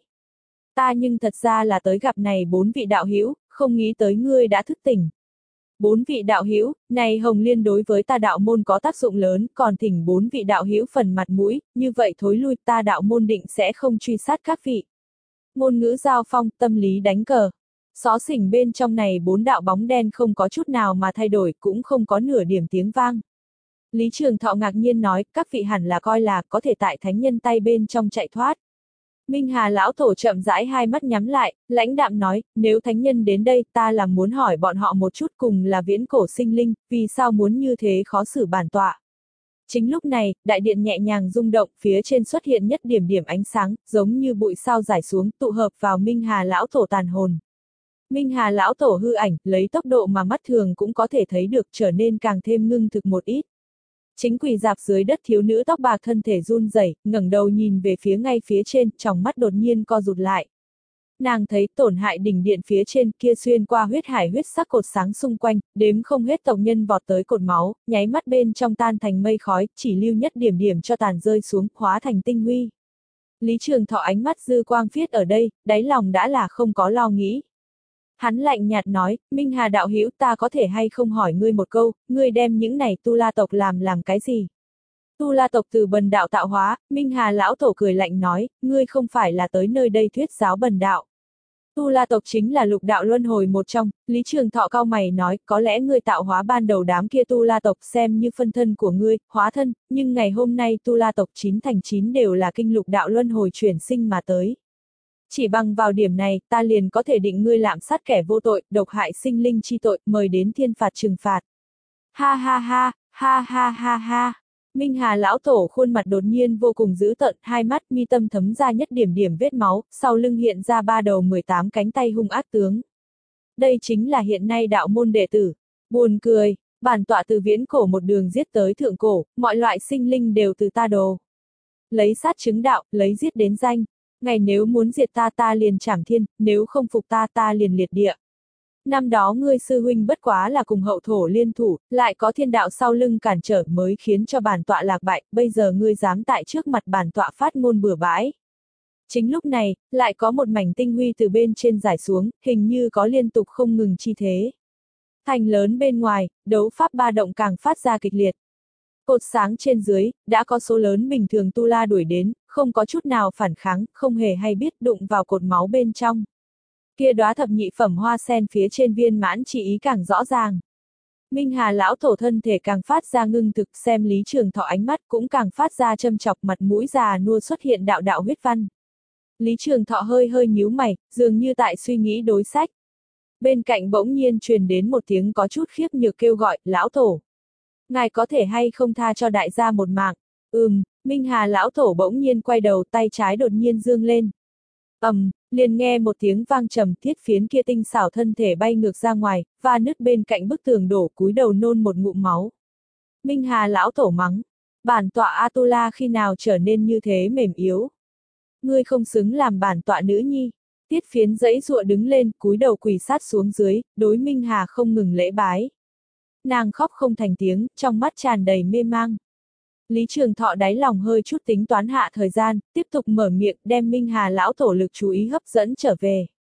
[SPEAKER 1] Ta nhưng thật ra là tới gặp này bốn vị đạo hữu, không nghĩ tới ngươi đã thức tỉnh. Bốn vị đạo hữu, này Hồng Liên đối với ta đạo môn có tác dụng lớn, còn thỉnh bốn vị đạo hữu phần mặt mũi, như vậy thối lui, ta đạo môn định sẽ không truy sát các vị. Ngôn ngữ giao phong, tâm lý đánh cờ. Xó xỉnh bên trong này bốn đạo bóng đen không có chút nào mà thay đổi, cũng không có nửa điểm tiếng vang. Lý Trường Thọ ngạc nhiên nói, các vị hẳn là coi là có thể tại thánh nhân tay bên trong chạy thoát. Minh Hà lão tổ chậm rãi hai mắt nhắm lại, lãnh đạm nói, nếu thánh nhân đến đây, ta là muốn hỏi bọn họ một chút, cùng là viễn cổ sinh linh, vì sao muốn như thế khó xử bản tọa. Chính lúc này, đại điện nhẹ nhàng rung động, phía trên xuất hiện nhất điểm điểm ánh sáng, giống như bụi sao rải xuống, tụ hợp vào Minh Hà lão tổ tàn hồn. Minh Hà lão tổ hư ảnh, lấy tốc độ mà mắt thường cũng có thể thấy được, trở nên càng thêm ngưng thực một ít. Chính quỳ dạp dưới đất thiếu nữ tóc bạc thân thể run rẩy, ngẩng đầu nhìn về phía ngay phía trên, tròng mắt đột nhiên co rụt lại. Nàng thấy tổn hại đỉnh điện phía trên kia xuyên qua huyết hải huyết sắc cột sáng xung quanh, đếm không hết tộc nhân vọt tới cột máu, nháy mắt bên trong tan thành mây khói, chỉ lưu nhất điểm điểm cho tàn rơi xuống, hóa thành tinh huy. Lý Trường Thọ ánh mắt dư quang phiết ở đây, đáy lòng đã là không có lo nghĩ. Hắn lạnh nhạt nói, Minh Hà đạo hữu, ta có thể hay không hỏi ngươi một câu, ngươi đem những này tu la tộc làm làm cái gì? Tu la tộc từ bần đạo tạo hóa, Minh Hà lão tổ cười lạnh nói, ngươi không phải là tới nơi đây thuyết giáo bần đạo. Tu la tộc chính là lục đạo luân hồi một trong, Lý Trường Thọ cao mày nói, có lẽ ngươi tạo hóa ban đầu đám kia tu la tộc xem như phân thân của ngươi, hóa thân, nhưng ngày hôm nay tu la tộc chín thành chín đều là kinh lục đạo luân hồi chuyển sinh mà tới. Chỉ bằng vào điểm này, ta liền có thể định ngươi lạm sát kẻ vô tội, độc hại sinh linh chi tội, mời đến thiên phạt trừng phạt. Ha ha ha, ha ha ha ha. Minh Hà lão tổ khuôn mặt đột nhiên vô cùng dữ tợn, hai mắt mi tâm thấm ra nhất điểm điểm vết máu, sau lưng hiện ra ba đầu mười tám cánh tay hung ác tướng. Đây chính là hiện nay đạo môn đệ tử. Buồn cười, bản tọa từ viễn cổ một đường giết tới thượng cổ, mọi loại sinh linh đều từ ta đồ. Lấy sát chứng đạo, lấy giết đến danh. Ngày nếu muốn diệt ta ta liền trảm thiên, nếu không phục ta ta liền liệt địa. Năm đó ngươi sư huynh bất quá là cùng hậu thổ liên thủ, lại có thiên đạo sau lưng cản trở mới khiến cho bản tọa lạc bại, bây giờ ngươi dám tại trước mặt bản tọa phát ngôn bừa bãi. Chính lúc này, lại có một mảnh tinh huy từ bên trên rải xuống, hình như có liên tục không ngừng chi thế. Thành lớn bên ngoài, đấu pháp ba động càng phát ra kịch liệt. Cột sáng trên dưới, đã có số lớn bình thường tu la đuổi đến, không có chút nào phản kháng, không hề hay biết đụng vào cột máu bên trong. Kia đóa thập nhị phẩm hoa sen phía trên viên mãn chỉ ý càng rõ ràng. Minh Hà lão tổ thân thể càng phát ra ngưng thực, xem Lý Trường Thọ ánh mắt cũng càng phát ra châm chọc, mặt mũi già nua xuất hiện đạo đạo huyết văn. Lý Trường Thọ hơi hơi nhíu mày, dường như tại suy nghĩ đối sách. Bên cạnh bỗng nhiên truyền đến một tiếng có chút khiếp nhược kêu gọi, lão tổ. Ngài có thể hay không tha cho đại gia một mạng? Ừm, Minh Hà lão tổ bỗng nhiên quay đầu, tay trái đột nhiên dương lên. ầm, um, liền nghe một tiếng vang trầm, Thiết Phiến kia tinh xảo thân thể bay ngược ra ngoài, và nứt bên cạnh bức tường đổ, cúi đầu nôn một ngụm máu. Minh Hà lão tổ mắng, bản tọa Atula khi nào trở nên như thế mềm yếu? Ngươi không xứng làm bản tọa nữ nhi. Thiết Phiến giãy giụa đứng lên, cúi đầu quỳ sát xuống dưới, đối Minh Hà không ngừng lễ bái. Nàng khóc không thành tiếng, trong mắt tràn đầy mê mang. Lý Trường Thọ đáy lòng hơi chút tính toán hạ thời gian, tiếp tục mở miệng đem Minh Hà lão tổ lực chú ý hấp dẫn trở về.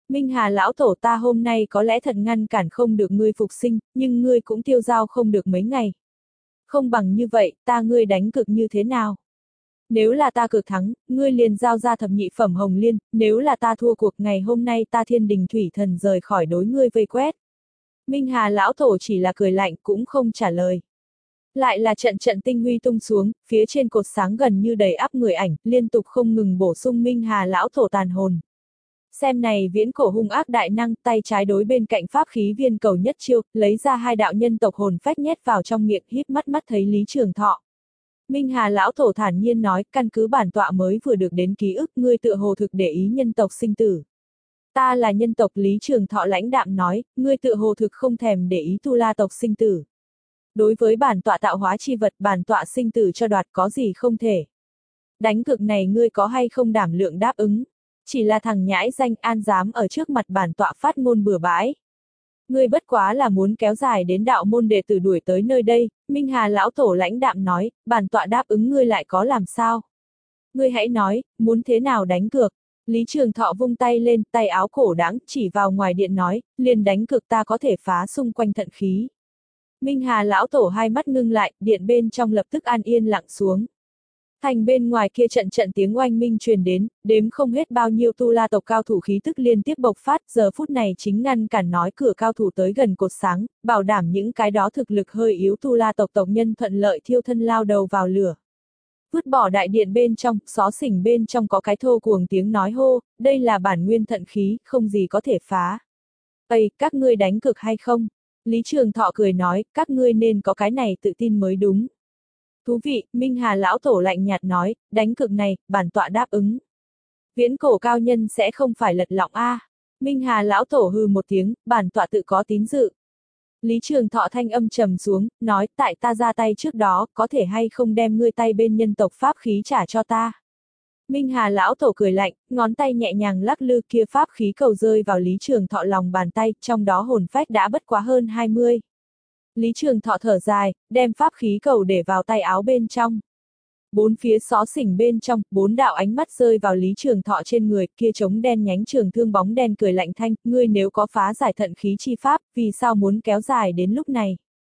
[SPEAKER 1] Minh Hà lão tổ, ta hôm nay có lẽ thật ngăn cản không được ngươi phục sinh, nhưng ngươi cũng tiêu dao không được mấy ngày. Không bằng như vậy, ta ngươi đánh cược như thế nào? Nếu là ta cược thắng, ngươi liền giao ra thập nhị phẩm hồng liên, nếu là ta thua cuộc, ngày hôm nay ta thiên đình thủy thần rời khỏi đối ngươi vây quét. Minh Hà lão tổ chỉ là cười lạnh cũng không trả lời. Lại là trận trận tinh huy tung xuống, phía trên cột sáng gần như đầy ắp người ảnh, liên tục không ngừng bổ sung Minh Hà lão tổ tàn hồn. Xem này viễn cổ hung ác đại năng, tay trái đối bên cạnh pháp khí viên cầu nhất chiêu, lấy ra hai đạo nhân tộc hồn phách nhét vào trong miệng, híp mắt mắt thấy Lý Trường Thọ. Minh Hà lão tổ thản nhiên nói, căn cứ bản tọa mới vừa được đến ký ức, ngươi tựa hồ thực để ý nhân tộc sinh tử. Ta là nhân tộc. Lý Trường Thọ lãnh đạm nói, ngươi tựa hồ thực không thèm để ý tu la tộc sinh tử. Đối với bản tọa tạo hóa chi vật, bản tọa sinh tử cho đoạt có gì không thể. Đánh cược này ngươi có hay không đảm lượng đáp ứng? Chỉ là thằng nhãi danh an dám ở trước mặt bản tọa phát ngôn bừa bãi. Ngươi bất quá là muốn kéo dài đến đạo môn đệ tử đuổi tới nơi đây. Minh Hà lão tổ lãnh đạm nói, bản tọa đáp ứng ngươi lại có làm sao? Ngươi hãy nói, muốn thế nào đánh cược? Lý Trường Thọ vung tay lên, tay áo cổ đãng chỉ vào ngoài điện nói, liền đánh cược ta có thể phá xung quanh thận khí. Minh Hà lão tổ hai mắt ngưng lại, điện bên trong lập tức an yên lặng xuống. Thành bên ngoài kia trận trận tiếng oanh minh truyền đến, đếm không hết bao nhiêu tu la tộc cao thủ khí tức liên tiếp bộc phát, giờ phút này chính ngăn cản nói cửa cao thủ tới gần cột sáng, bảo đảm những cái đó thực lực hơi yếu tu la tộc tộc nhân thuận lợi thiêu thân lao đầu vào lửa. Vứt bỏ đại điện bên trong, xó xỉnh bên trong có cái thô cuồng tiếng nói hô, đây là bản nguyên thận khí, không gì có thể phá. Ây, các ngươi đánh cược hay không? Lý Trường Thọ cười nói, các ngươi nên có cái này tự tin mới đúng. Thú vị, Minh Hà lão tổ lạnh nhạt nói, đánh cược này, bản tọa đáp ứng. Viễn cổ cao nhân sẽ không phải lật lọng a. À. Minh Hà lão tổ hừ một tiếng, bản tọa tự có tín dự. Lý Trường Thọ thanh âm trầm xuống, nói, tại ta ra tay trước đó, có thể hay không đem ngươi tay bên nhân tộc pháp khí trả cho ta. Minh Hà lão tổ cười lạnh, ngón tay nhẹ nhàng lắc lư, kia pháp khí cầu rơi vào Lý Trường Thọ lòng bàn tay, trong đó hồn phách đã bất quá hơn hai mươi. Lý Trường Thọ thở dài, đem pháp khí cầu để vào tay áo bên trong. Bốn phía xó xỉnh bên trong, bốn đạo ánh mắt rơi vào Lý Trường Thọ trên người, kia trống đen nhánh trường thương bóng đen cười lạnh thanh, ngươi nếu có phá giải thận khí chi pháp, vì sao muốn kéo dài đến lúc này?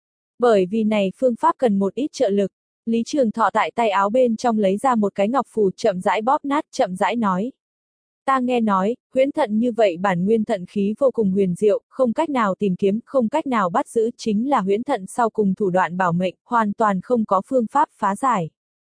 [SPEAKER 1] Bởi vì này phương pháp cần một ít trợ lực. Lý Trường Thọ tại tay áo bên trong lấy ra một cái ngọc phù, chậm rãi bóp nát, chậm rãi nói. Ta nghe nói, huyễn thận như vậy bản nguyên thận khí vô cùng huyền diệu, không cách nào tìm kiếm, không cách nào bắt giữ, chính là huyễn thận sau cùng thủ đoạn bảo mệnh, hoàn toàn không có phương pháp phá giải.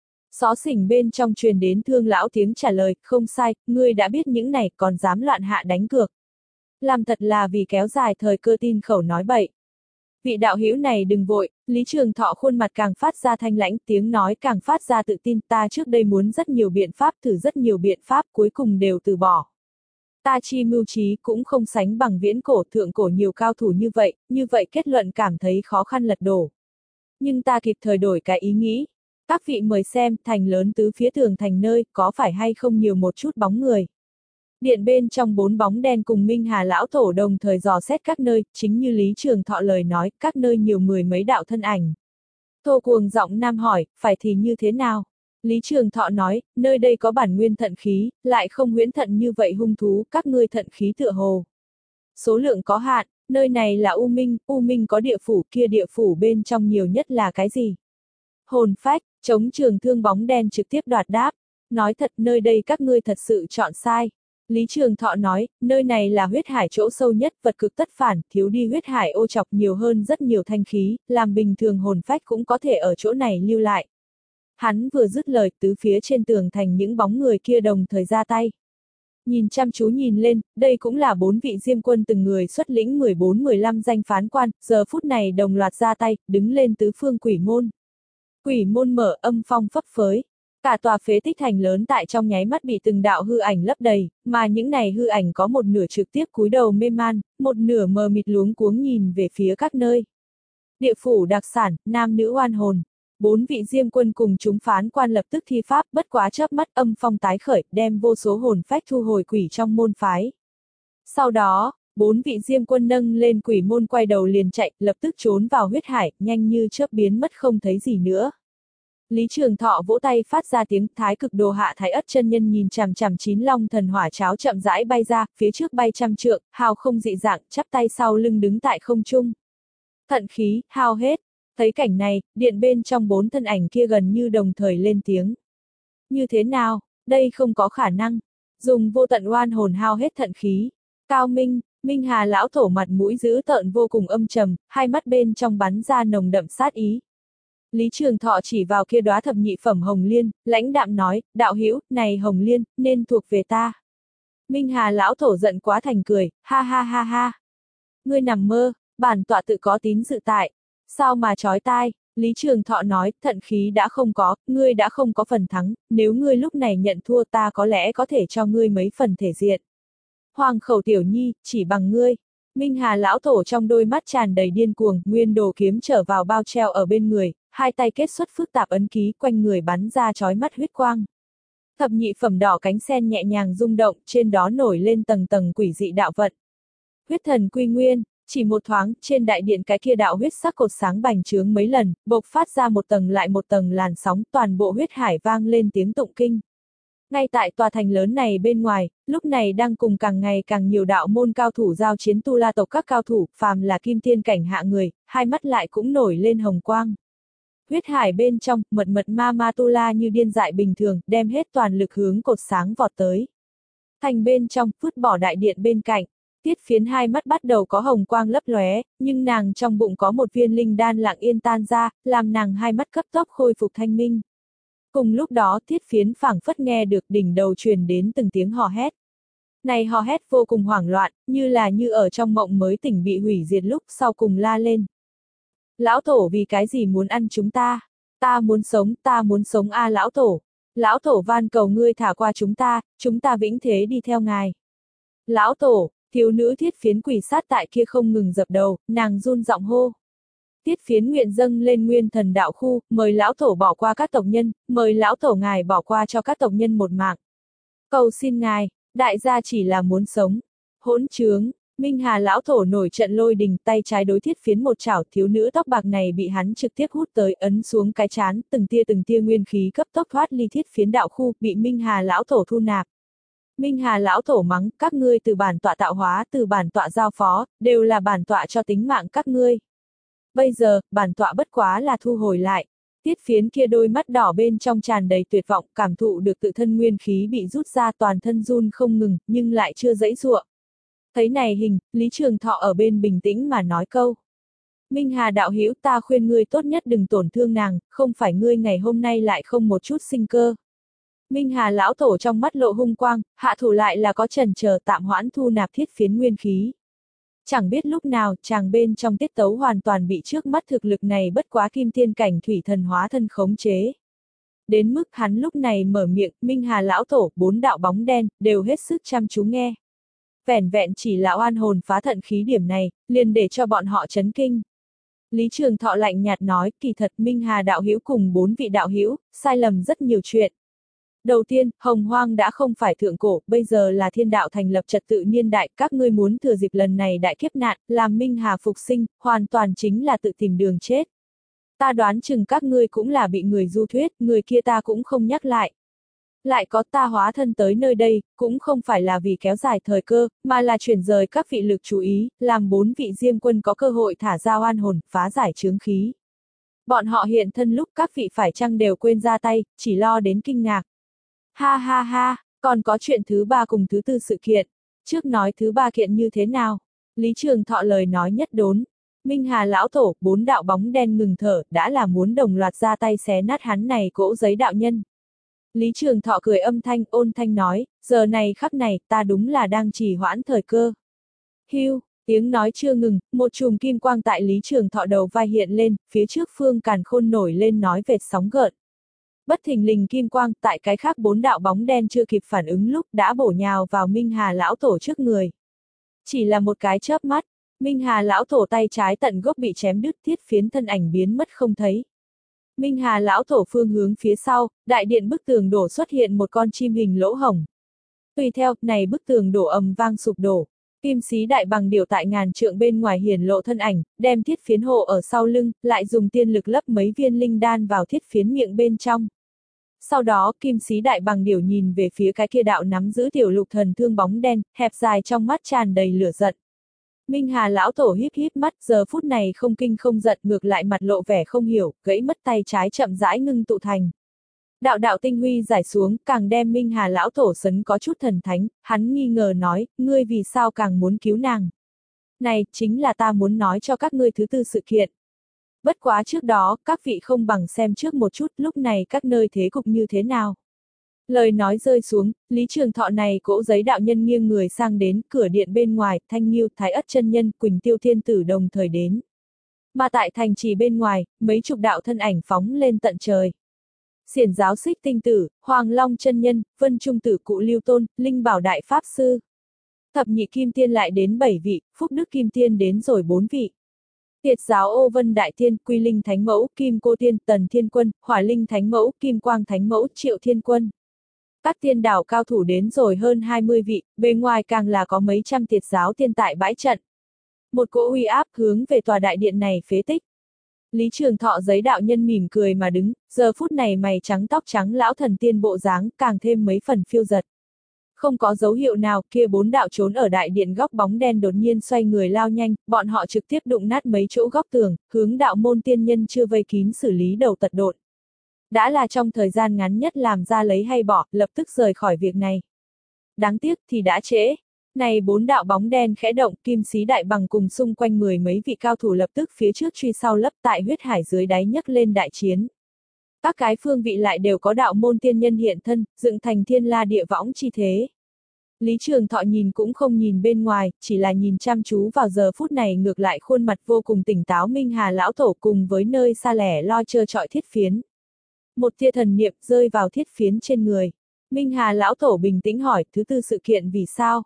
[SPEAKER 1] Xó xỉnh bên trong truyền đến Thương lão tiếng trả lời, không sai, ngươi đã biết những này, còn dám loạn hạ đánh cược. Làm thật là vì kéo dài thời cơ, tin khẩu nói bậy. Vị đạo hữu này đừng vội, Lý Trường Thọ khuôn mặt càng phát ra thanh lãnh, tiếng nói càng phát ra tự tin, ta trước đây muốn rất nhiều biện pháp, thử rất nhiều biện pháp, cuối cùng đều từ bỏ. Ta chi mưu trí cũng không sánh bằng viễn cổ thượng cổ nhiều cao thủ như vậy, như vậy kết luận cảm thấy khó khăn lật đổ. Nhưng ta kịp thời đổi cái ý nghĩ. Các vị mời xem, thành lớn tứ phía tường thành nơi, có phải hay không nhiều một chút bóng người. Điện bên trong bốn bóng đen cùng Minh Hà lão tổ đồng thời dò xét các nơi, chính như Lý Trường Thọ lời nói, các nơi nhiều mười mấy đạo thân ảnh. Thô cuồng giọng nam hỏi, phải thì như thế nào? Lý Trường Thọ nói, nơi đây có bản nguyên thận khí, lại không huyễn thận như vậy hung thú, các ngươi thận khí tựa hồ. Số lượng có hạn, nơi này là U Minh, U Minh có địa phủ, kia địa phủ bên trong nhiều nhất là cái gì? Hồn phách, chống trường thương bóng đen trực tiếp đoạt đáp. Nói thật, nơi đây các ngươi thật sự chọn sai. Lý Trường Thọ nói, nơi này là huyết hải chỗ sâu nhất, vật cực tất phản, thiếu đi huyết hải ô chọc nhiều hơn rất nhiều thanh khí, làm bình thường hồn phách cũng có thể ở chỗ này lưu lại. Hắn vừa dứt lời, tứ phía trên tường thành những bóng người kia đồng thời ra tay. Nhìn chăm chú nhìn lên, đây cũng là bốn vị diêm quân từng người xuất lĩnh mười bốn mười lăm danh phán quan, giờ phút này đồng loạt ra tay, đứng lên tứ phương quỷ môn. Quỷ môn mở, âm phong phấp phới. Cả tòa phế tích thành lớn tại trong nháy mắt bị từng đạo hư ảnh lấp đầy, mà những này hư ảnh có một nửa trực tiếp cúi đầu mê man, một nửa mờ mịt luống cuống nhìn về phía các nơi. Địa phủ đặc sản, nam nữ oan hồn. Bốn vị diêm quân cùng chúng phán quan lập tức thi pháp, bất quá chớp mắt âm phong tái khởi, đem vô số hồn phách thu hồi quỷ trong môn phái. Sau đó, bốn vị diêm quân nâng lên quỷ môn quay đầu liền chạy, lập tức trốn vào huyết hải, nhanh như chớp biến mất không thấy gì nữa. Lý Trường Thọ vỗ tay phát ra tiếng Thái Cực Đồ Hạ Thái Ất chân nhân nhìn chằm chằm chín long thần hỏa cháo chậm rãi bay ra, phía trước bay trăm trượng, hào không dị dạng, chắp tay sau lưng đứng tại không trung. Thận khí, hao hết. Thấy cảnh này, điện bên trong bốn thân ảnh kia gần như đồng thời lên tiếng. Như thế nào, đây không có khả năng. Dùng vô tận oan hồn hao hết thận khí. Cao Minh, Minh Hà lão tổ mặt mũi dữ tợn vô cùng âm trầm, hai mắt bên trong bắn ra nồng đậm sát ý. Lý Trường Thọ chỉ vào kia đóa thập nhị phẩm hồng liên, lãnh đạm nói, đạo hữu, này hồng liên, nên thuộc về ta. Minh Hà lão tổ giận quá thành cười, ha ha ha ha. Ngươi nằm mơ, bản tọa tự có tín dự tại. Sao mà chói tai? Lý Trường Thọ nói, thận khí đã không có, ngươi đã không có phần thắng, nếu ngươi lúc này nhận thua ta có lẽ có thể cho ngươi mấy phần thể diện. Hoàng khẩu tiểu nhi, chỉ bằng ngươi. Minh Hà lão tổ trong đôi mắt tràn đầy điên cuồng, nguyên đồ kiếm trở vào bao treo ở bên người, hai tay kết xuất phức tạp ấn ký quanh người bắn ra chói mắt huyết quang. Thập nhị phẩm đỏ cánh sen nhẹ nhàng rung động, trên đó nổi lên tầng tầng quỷ dị đạo vận. Huyết thần quy nguyên, chỉ một thoáng, trên đại điện cái kia đạo huyết sắc cột sáng bành trướng mấy lần, bộc phát ra một tầng lại một tầng làn sóng, toàn bộ huyết hải vang lên tiếng tụng kinh. Ngay tại tòa thành lớn này bên ngoài, lúc này đang cùng càng ngày càng nhiều đạo môn cao thủ giao chiến tu la tộc các cao thủ, phàm là kim thiên cảnh hạ người, hai mắt lại cũng nổi lên hồng quang. Huyết hải bên trong, mật mật ma ma tu la như điên dại bình thường, đem hết toàn lực hướng cột sáng vọt tới. Thành bên trong, vứt bỏ đại điện bên cạnh, Tiết Phiến hai mắt bắt đầu có hồng quang lấp lóe, nhưng nàng trong bụng có một viên linh đan lặng yên tan ra, làm nàng hai mắt cấp tốc khôi phục thanh minh. Cùng lúc đó Tiết Phiến phảng phất nghe được đỉnh đầu truyền đến từng tiếng hò hét. Này hò hét vô cùng hoảng loạn, như là như ở trong mộng mới tỉnh bị hủy diệt lúc sau cùng la lên. Lão tổ vì cái gì muốn ăn chúng ta? Ta muốn sống, ta muốn sống a à, lão tổ. Lão tổ van cầu ngươi thả qua chúng ta, chúng ta vĩnh thế đi theo ngài. Lão tổ, thiếu nữ Thiết Phiến quỳ sát tại kia không ngừng dập đầu, nàng run giọng hô. Tiết Phiến nguyện dâng lên nguyên thần đạo khu, mời lão tổ bỏ qua các tộc nhân, mời lão tổ ngài bỏ qua cho các tộc nhân một mạng. Cầu xin ngài, đại gia chỉ là muốn sống. Hỗn trướng, Minh Hà lão tổ nổi trận lôi đình, tay trái đối Thiết Phiến một chảo, thiếu nữ tóc bạc này bị hắn trực tiếp hút tới, ấn xuống cái chán, từng tia từng tia nguyên khí cấp tốc thoát ly Thiết Phiến đạo khu, bị Minh Hà lão tổ thu nạp. Minh Hà lão tổ mắng, các ngươi từ bản tọa tạo hóa, từ bản tọa giao phó, đều là bản tọa cho tính mạng các ngươi. Bây giờ, bản tọa bất quá là thu hồi lại. Tiết Phiến kia đôi mắt đỏ bên trong tràn đầy tuyệt vọng, cảm thụ được tự thân nguyên khí bị rút ra, toàn thân run không ngừng, nhưng lại chưa giãy giụa. Thấy này hình, Lý Trường Thọ ở bên bình tĩnh mà nói câu. Minh Hà đạo hữu, ta khuyên ngươi tốt nhất đừng tổn thương nàng, không phải ngươi ngày hôm nay lại không một chút sinh cơ. Minh Hà lão tổ trong mắt lộ hung quang, hạ thủ lại là có chần chờ tạm hoãn thu nạp Thiết Phiến nguyên khí. Chẳng biết lúc nào, chàng bên trong tiết tấu hoàn toàn bị trước mắt thực lực này bất quá kim thiên cảnh thủy thần hóa thân khống chế. Đến mức hắn lúc này mở miệng, Minh Hà lão tổ, bốn đạo bóng đen, đều hết sức chăm chú nghe. Vẻn vẹn chỉ là oan hồn phá thận khí điểm này, liền để cho bọn họ chấn kinh. Lý Trường Thọ lạnh nhạt nói, kỳ thật Minh Hà đạo hữu cùng bốn vị đạo hữu, sai lầm rất nhiều chuyện. Đầu tiên, Hồng Hoang đã không phải thượng cổ, bây giờ là thiên đạo thành lập trật tự niên đại, các ngươi muốn thừa dịp lần này đại kiếp nạn, làm Minh Hà phục sinh, hoàn toàn chính là tự tìm đường chết. Ta đoán chừng các ngươi cũng là bị người du thuyết, người kia ta cũng không nhắc lại. Lại có ta hóa thân tới nơi đây, cũng không phải là vì kéo dài thời cơ, mà là chuyển rời các vị lực chú ý, làm bốn vị Diêm Quân có cơ hội thả ra oan hồn, phá giải chướng khí. Bọn họ hiện thân lúc các vị phải chăng đều quên ra tay, chỉ lo đến kinh ngạc. Ha ha ha, còn có chuyện thứ ba cùng thứ tư sự kiện. Trước nói thứ ba kiện như thế nào? Lý Trường Thọ lời nói nhất đốn. Minh Hà lão tổ, bốn đạo bóng đen ngừng thở, đã là muốn đồng loạt ra tay xé nát hắn này cỗ giấy đạo nhân. Lý Trường Thọ cười âm thanh, ôn thanh nói, giờ này khắc này, ta đúng là đang trì hoãn thời cơ. Hưu, tiếng nói chưa ngừng, một chùm kim quang tại Lý Trường Thọ đầu vai hiện lên, phía trước Phương Càn Khôn nổi lên nói vệt sóng gợn. Bất thình lình kim quang, tại cái khác bốn đạo bóng đen chưa kịp phản ứng lúc đã bổ nhào vào Minh Hà lão tổ trước người. Chỉ là một cái chớp mắt, Minh Hà lão tổ tay trái tận gốc bị chém đứt, Thiết Phiến thân ảnh biến mất không thấy. Minh Hà lão tổ phương hướng phía sau, đại điện bức tường đổ xuất hiện một con chim hình lỗ hổng. Tùy theo, này bức tường đổ ầm vang sụp đổ. Kim sĩ đại bằng điểu tại ngàn trượng bên ngoài hiển lộ thân ảnh, đem thiết phiến hộ ở sau lưng, lại dùng tiên lực lấp mấy viên linh đan vào thiết phiến miệng bên trong. Sau đó, kim sĩ đại bằng điểu nhìn về phía cái kia đạo nắm giữ tiểu lục thần thương bóng đen, hẹp dài trong mắt tràn đầy lửa giận. Minh Hà lão tổ híp híp mắt, giờ phút này không kinh không giận, ngược lại mặt lộ vẻ không hiểu, gãy mất tay trái chậm rãi ngưng tụ thành. Đạo đạo tinh huy giải xuống, càng đem Minh Hà lão tổ sấn có chút thần thánh, hắn nghi ngờ nói, ngươi vì sao càng muốn cứu nàng. Này, chính là ta muốn nói cho các ngươi thứ tư sự kiện. Bất quá trước đó, các vị không bằng xem trước một chút, lúc này các nơi thế cục như thế nào. Lời nói rơi xuống, Lý Trường Thọ này cỗ giấy đạo nhân nghiêng người sang đến cửa điện bên ngoài, Thanh Nghiêu, Thái Ất chân nhân, Quỳnh Tiêu thiên tử đồng thời đến. Mà tại thành trì bên ngoài, mấy chục đạo thân ảnh phóng lên tận trời. Xiển giáo Xích Tinh tử, Hoàng Long chân nhân, Vân Trung tử Cụ Lưu Tôn, Linh Bảo đại pháp sư. Thập nhị kim tiên lại đến bảy vị, Phúc Đức kim tiên đến rồi bốn vị. Tiệt giáo Ô Vân đại tiên, Quy Linh thánh mẫu, Kim Cô tiên, Tần thiên quân, Hỏa Linh thánh mẫu, Kim Quang thánh mẫu, Triệu thiên quân. Các tiên đảo cao thủ đến rồi hơn hai mươi vị, bề ngoài càng là có mấy trăm tiệt giáo tiên tại bãi trận. Một cỗ uy áp hướng về tòa đại điện này phế tích. Lý Trường Thọ giấy đạo nhân mỉm cười mà đứng, giờ phút này mày trắng tóc trắng lão thần tiên bộ dáng, càng thêm mấy phần phiêu giật. Không có dấu hiệu nào, kia bốn đạo trốn ở đại điện góc bóng đen đột nhiên xoay người lao nhanh, bọn họ trực tiếp đụng nát mấy chỗ góc tường, hướng đạo môn tiên nhân chưa vây kín xử lý đầu tật độn. Đã là trong thời gian ngắn nhất làm ra lấy hay bỏ, lập tức rời khỏi việc này. Đáng tiếc thì đã trễ. Này bốn đạo bóng đen khẽ động, kim sĩ đại bằng cùng xung quanh mười mấy vị cao thủ lập tức phía trước truy sau lấp tại huyết hải dưới đáy nhấc lên đại chiến. Các cái phương vị lại đều có đạo môn tiên nhân hiện thân, dựng thành thiên la địa võng chi thế. Lý Trường Thọ nhìn cũng không nhìn bên ngoài, chỉ là nhìn chăm chú vào giờ phút này ngược lại khuôn mặt vô cùng tỉnh táo Minh Hà lão tổ cùng với nơi xa lẻ loi trơ trọi thiết phiến. Một tia thần niệm rơi vào thiết phiến trên người. Minh Hà lão tổ bình tĩnh hỏi, thứ tư sự kiện vì sao?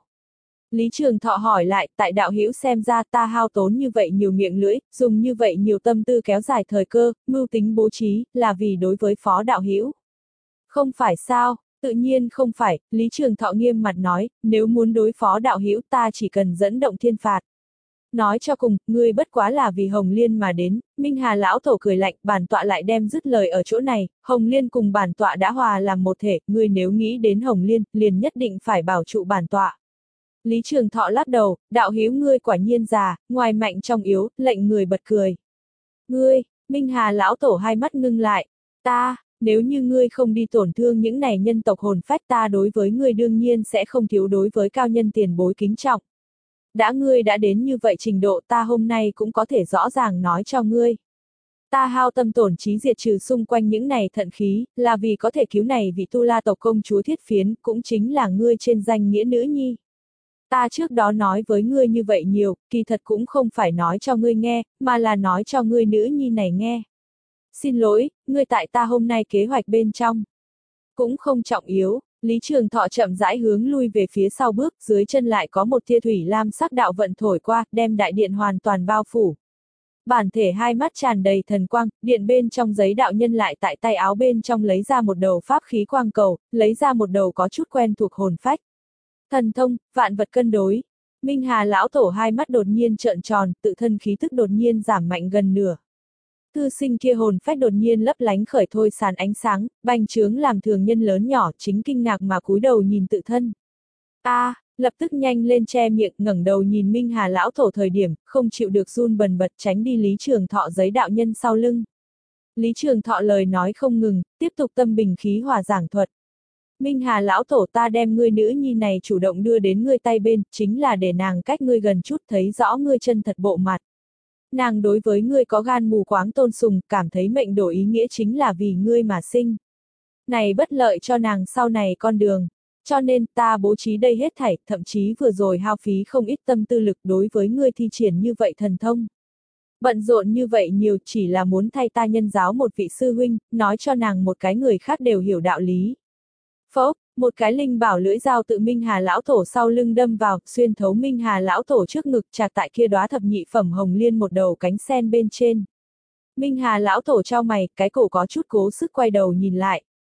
[SPEAKER 1] Lý Trường Thọ hỏi lại, tại đạo hữu xem ra ta hao tốn như vậy nhiều miệng lưỡi, dùng như vậy nhiều tâm tư kéo dài thời cơ, mưu tính bố trí, là vì đối với phó đạo hữu. Không phải sao, tự nhiên không phải, Lý Trường Thọ nghiêm mặt nói, nếu muốn đối phó đạo hữu ta chỉ cần dẫn động thiên phạt. Nói cho cùng, ngươi bất quá là vì Hồng Liên mà đến, Minh Hà lão tổ cười lạnh, bản tọa lại đem dứt lời ở chỗ này, Hồng Liên cùng bản tọa đã hòa làm một thể, ngươi nếu nghĩ đến Hồng Liên, liền nhất định phải bảo trụ bản tọa. Lý Trường Thọ lắc đầu, đạo hữu ngươi quả nhiên già, ngoài mạnh trong yếu, lệnh người bật cười. Ngươi, Minh Hà lão tổ hai mắt ngưng lại, ta, nếu như ngươi không đi tổn thương những này nhân tộc hồn phách ta đối với ngươi đương nhiên sẽ không thiếu đối với cao nhân tiền bối kính trọng. Đã ngươi đã đến như vậy trình độ ta hôm nay cũng có thể rõ ràng nói cho ngươi. Ta hao tâm tổn trí diệt trừ xung quanh những này thận khí, là vì có thể cứu này vị Tu La tộc công chúa Thiết Phiến, cũng chính là ngươi trên danh nghĩa nữ nhi. Ta trước đó nói với ngươi như vậy nhiều, kỳ thật cũng không phải nói cho ngươi nghe, mà là nói cho ngươi nữ nhi này nghe. Xin lỗi, ngươi tại ta hôm nay kế hoạch bên trong. Cũng không trọng yếu, Lý Trường Thọ chậm rãi hướng lui về phía sau bước, dưới chân lại có một tia thủy lam sắc đạo vận thổi qua, đem đại điện hoàn toàn bao phủ. Bản thể hai mắt tràn đầy thần quang, điện bên trong giấy đạo nhân lại tại tay áo bên trong lấy ra một đầu pháp khí quang cầu, lấy ra một đầu có chút quen thuộc hồn phách. Thần thông, vạn vật cân đối. Minh Hà lão tổ hai mắt đột nhiên trợn tròn, tự thân khí tức đột nhiên giảm mạnh gần nửa. Thư sinh kia hồn phách đột nhiên lấp lánh khởi thôi sàn ánh sáng, bành trướng làm thường nhân lớn nhỏ chính kinh ngạc mà cúi đầu nhìn tự thân. A, à, lập tức nhanh lên che miệng ngẩng đầu nhìn Minh Hà lão tổ thời điểm, không chịu được run bần bật tránh đi Lý Trường Thọ giấy đạo nhân sau lưng. Lý Trường Thọ lời nói không ngừng, tiếp tục tâm bình khí hòa giảng thuật. Minh Hà lão tổ ta đem ngươi nữ nhi này chủ động đưa đến ngươi tay bên, chính là để nàng cách ngươi gần chút thấy rõ ngươi chân thật bộ mặt. Nàng đối với ngươi có gan mù quáng tôn sùng, cảm thấy mệnh đổi ý nghĩa chính là vì ngươi mà sinh. Này bất lợi cho nàng sau này con đường. Cho nên ta bố trí đây hết thảy, thậm chí vừa rồi hao phí không ít tâm tư lực đối với ngươi thi triển như vậy thần thông. Bận rộn như vậy nhiều chỉ là muốn thay ta nhân giáo một vị sư huynh, nói cho nàng một cái người khác đều hiểu đạo lý. Phốc, một cái linh bảo lưỡi dao tự Minh Hà lão tổ sau lưng đâm vào, xuyên thấu Minh Hà lão tổ trước ngực chặt tại kia đóa thập nhị phẩm hồng liên một đầu cánh sen bên trên. Minh Hà lão tổ trao mày, cái cổ có chút cố sức quay đầu nhìn lại.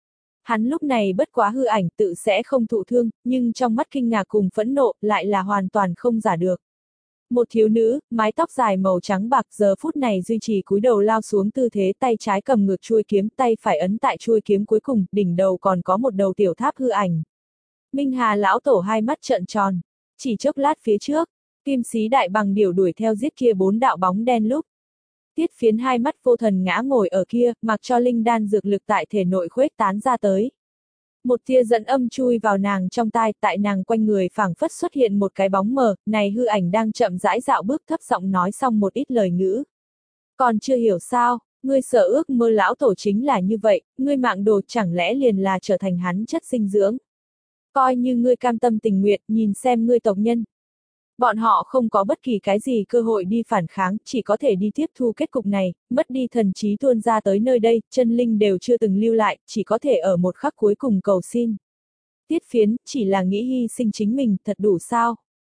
[SPEAKER 1] Hắn lúc này bất quá hư ảnh tự sẽ không thụ thương, nhưng trong mắt kinh ngạc cùng phẫn nộ lại là hoàn toàn không giả được. Một thiếu nữ, mái tóc dài màu trắng bạc giờ phút này duy trì cúi đầu lao xuống tư thế tay trái cầm ngược chuôi kiếm, tay phải ấn tại chuôi kiếm cuối cùng, đỉnh đầu còn có một đầu tiểu tháp hư ảnh. Minh Hà lão tổ hai mắt trợn tròn, chỉ chốc lát phía trước, Kim Sĩ Đại Bằng Điểu đuổi theo giết kia bốn đạo bóng đen lúc. Tiết Phiến hai mắt vô thần ngã ngồi ở kia, mặc cho linh đan dược lực tại thể nội khuếch tán ra tới. Một tia dẫn âm chui vào nàng trong tai, tại nàng quanh người phảng phất xuất hiện một cái bóng mờ, này hư ảnh đang chậm rãi dạo bước thấp giọng nói xong một ít lời ngữ. Còn chưa hiểu sao, ngươi sợ ước mơ lão tổ chính là như vậy, ngươi mạng đồ chẳng lẽ liền là trở thành hắn chất dinh dưỡng. Coi như ngươi cam tâm tình nguyện, nhìn xem ngươi tộc nhân. Bọn họ không có bất kỳ cái gì cơ hội đi phản kháng, chỉ có thể đi tiếp thu kết cục này, mất đi thần trí tuôn ra tới nơi đây, chân linh đều chưa từng lưu lại, chỉ có thể ở một khắc cuối cùng cầu xin. Tiết Phiến, chỉ là nghĩ hy sinh chính mình, thật đủ sao?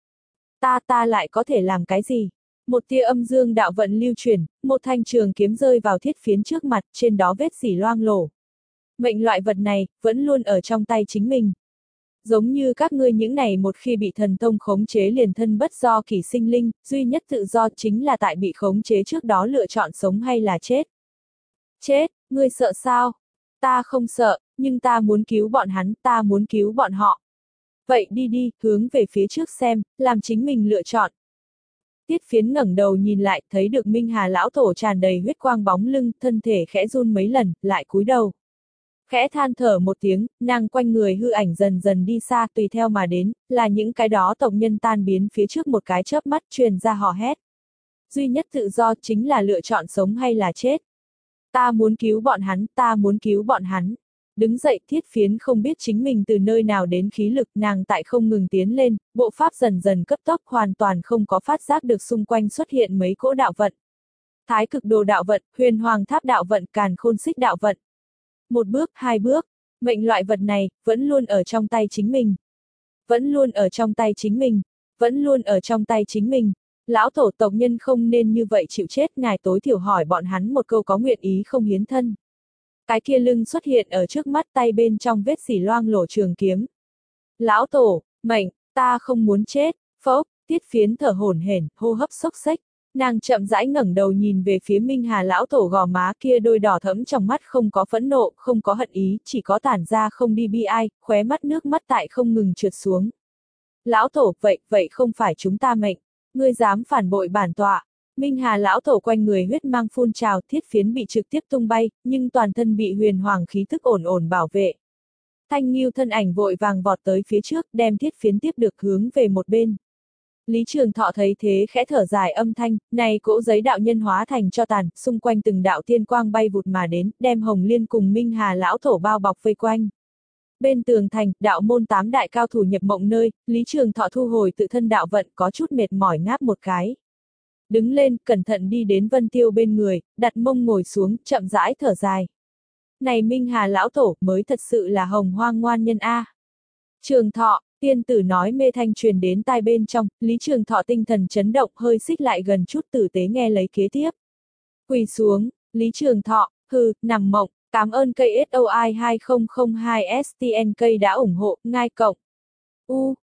[SPEAKER 1] Ta ta lại có thể làm cái gì? Một tia âm dương đạo vận lưu chuyển, một thanh trường kiếm rơi vào Thiết Phiến trước mặt, trên đó vết dỉ loang lổ. Mệnh loại vật này, vẫn luôn ở trong tay chính mình. Giống như các ngươi những này một khi bị thần thông khống chế liền thân bất do kỷ sinh linh, duy nhất tự do chính là tại bị khống chế trước đó lựa chọn sống hay là chết. Chết, ngươi sợ sao? Ta không sợ, nhưng ta muốn cứu bọn hắn, ta muốn cứu bọn họ. Vậy đi đi, hướng về phía trước xem, làm chính mình lựa chọn. Tiết Phiến ngẩng đầu nhìn lại, thấy được Minh Hà lão tổ tràn đầy huyết quang bóng lưng, thân thể khẽ run mấy lần, lại cúi đầu. Khẽ than thở một tiếng, nàng quanh người hư ảnh dần dần đi xa, tùy theo mà đến, là những cái đó tộc nhân tan biến phía trước một cái chớp mắt truyền ra hò hét. Duy nhất tự do chính là lựa chọn sống hay là chết. Ta muốn cứu bọn hắn, ta muốn cứu bọn hắn. Đứng dậy, Thiết Phiến không biết chính mình từ nơi nào đến khí lực, nàng tại không ngừng tiến lên, bộ pháp dần dần cấp tốc, hoàn toàn không có phát giác được xung quanh xuất hiện mấy cỗ đạo vận. Thái cực đồ đạo vận, huyền hoàng tháp đạo vận, càn khôn xích đạo vận. Một bước, hai bước, mệnh loại vật này, vẫn luôn ở trong tay chính mình. Vẫn luôn ở trong tay chính mình. Vẫn luôn ở trong tay chính mình. Lão tổ tộc nhân không nên như vậy chịu chết, ngài tối thiểu hỏi bọn hắn một câu có nguyện ý không hiến thân. Cái kia lưng xuất hiện ở trước mắt, tay bên trong vết xỉ loang lổ trường kiếm. Lão tổ, mệnh, ta không muốn chết, phốc, Tiết Phiến thở hổn hển, hô hấp xốc xếch. Nàng chậm rãi ngẩng đầu nhìn về phía Minh Hà lão tổ gò má kia đôi đỏ thẫm trong mắt không có phẫn nộ, không có hận ý, chỉ có tản ra không đi bi ai, khóe mắt nước mắt tại không ngừng trượt xuống. Lão tổ, vậy, vậy không phải chúng ta mệnh, ngươi dám phản bội bản tọa. Minh Hà lão tổ quanh người huyết mang phun trào, Thiết Phiến bị trực tiếp tung bay, nhưng toàn thân bị huyền hoàng khí thức ổn ổn bảo vệ. Thanh Nghiêu thân ảnh vội vàng vọt tới phía trước, đem Thiết Phiến tiếp được hướng về một bên. Lý Trường Thọ thấy thế khẽ thở dài âm thanh, này cỗ giấy đạo nhân hóa thành cho tàn, xung quanh từng đạo tiên quang bay vụt mà đến, đem Hồng Liên cùng Minh Hà lão tổ bao bọc vây quanh. Bên tường thành, đạo môn tám đại cao thủ nhập mộng nơi, Lý Trường Thọ thu hồi tự thân đạo vận, có chút mệt mỏi ngáp một cái. Đứng lên, cẩn thận đi đến Vân Tiêu bên người, đặt mông ngồi xuống, chậm rãi thở dài. Này Minh Hà lão tổ, mới thật sự là hồng hoang ngoan nhân a. Trường Thọ, tiên tử nói mê thanh truyền đến tai bên trong, Lý Trường Thọ tinh thần chấn động, hơi xích lại gần chút tử tế nghe lấy kế tiếp. Quỳ xuống, Lý Trường Thọ, hừ, nằm mộng, cảm ơn cây ét o i hai không không hai S T N K đã ủng hộ, ngai cộng. U,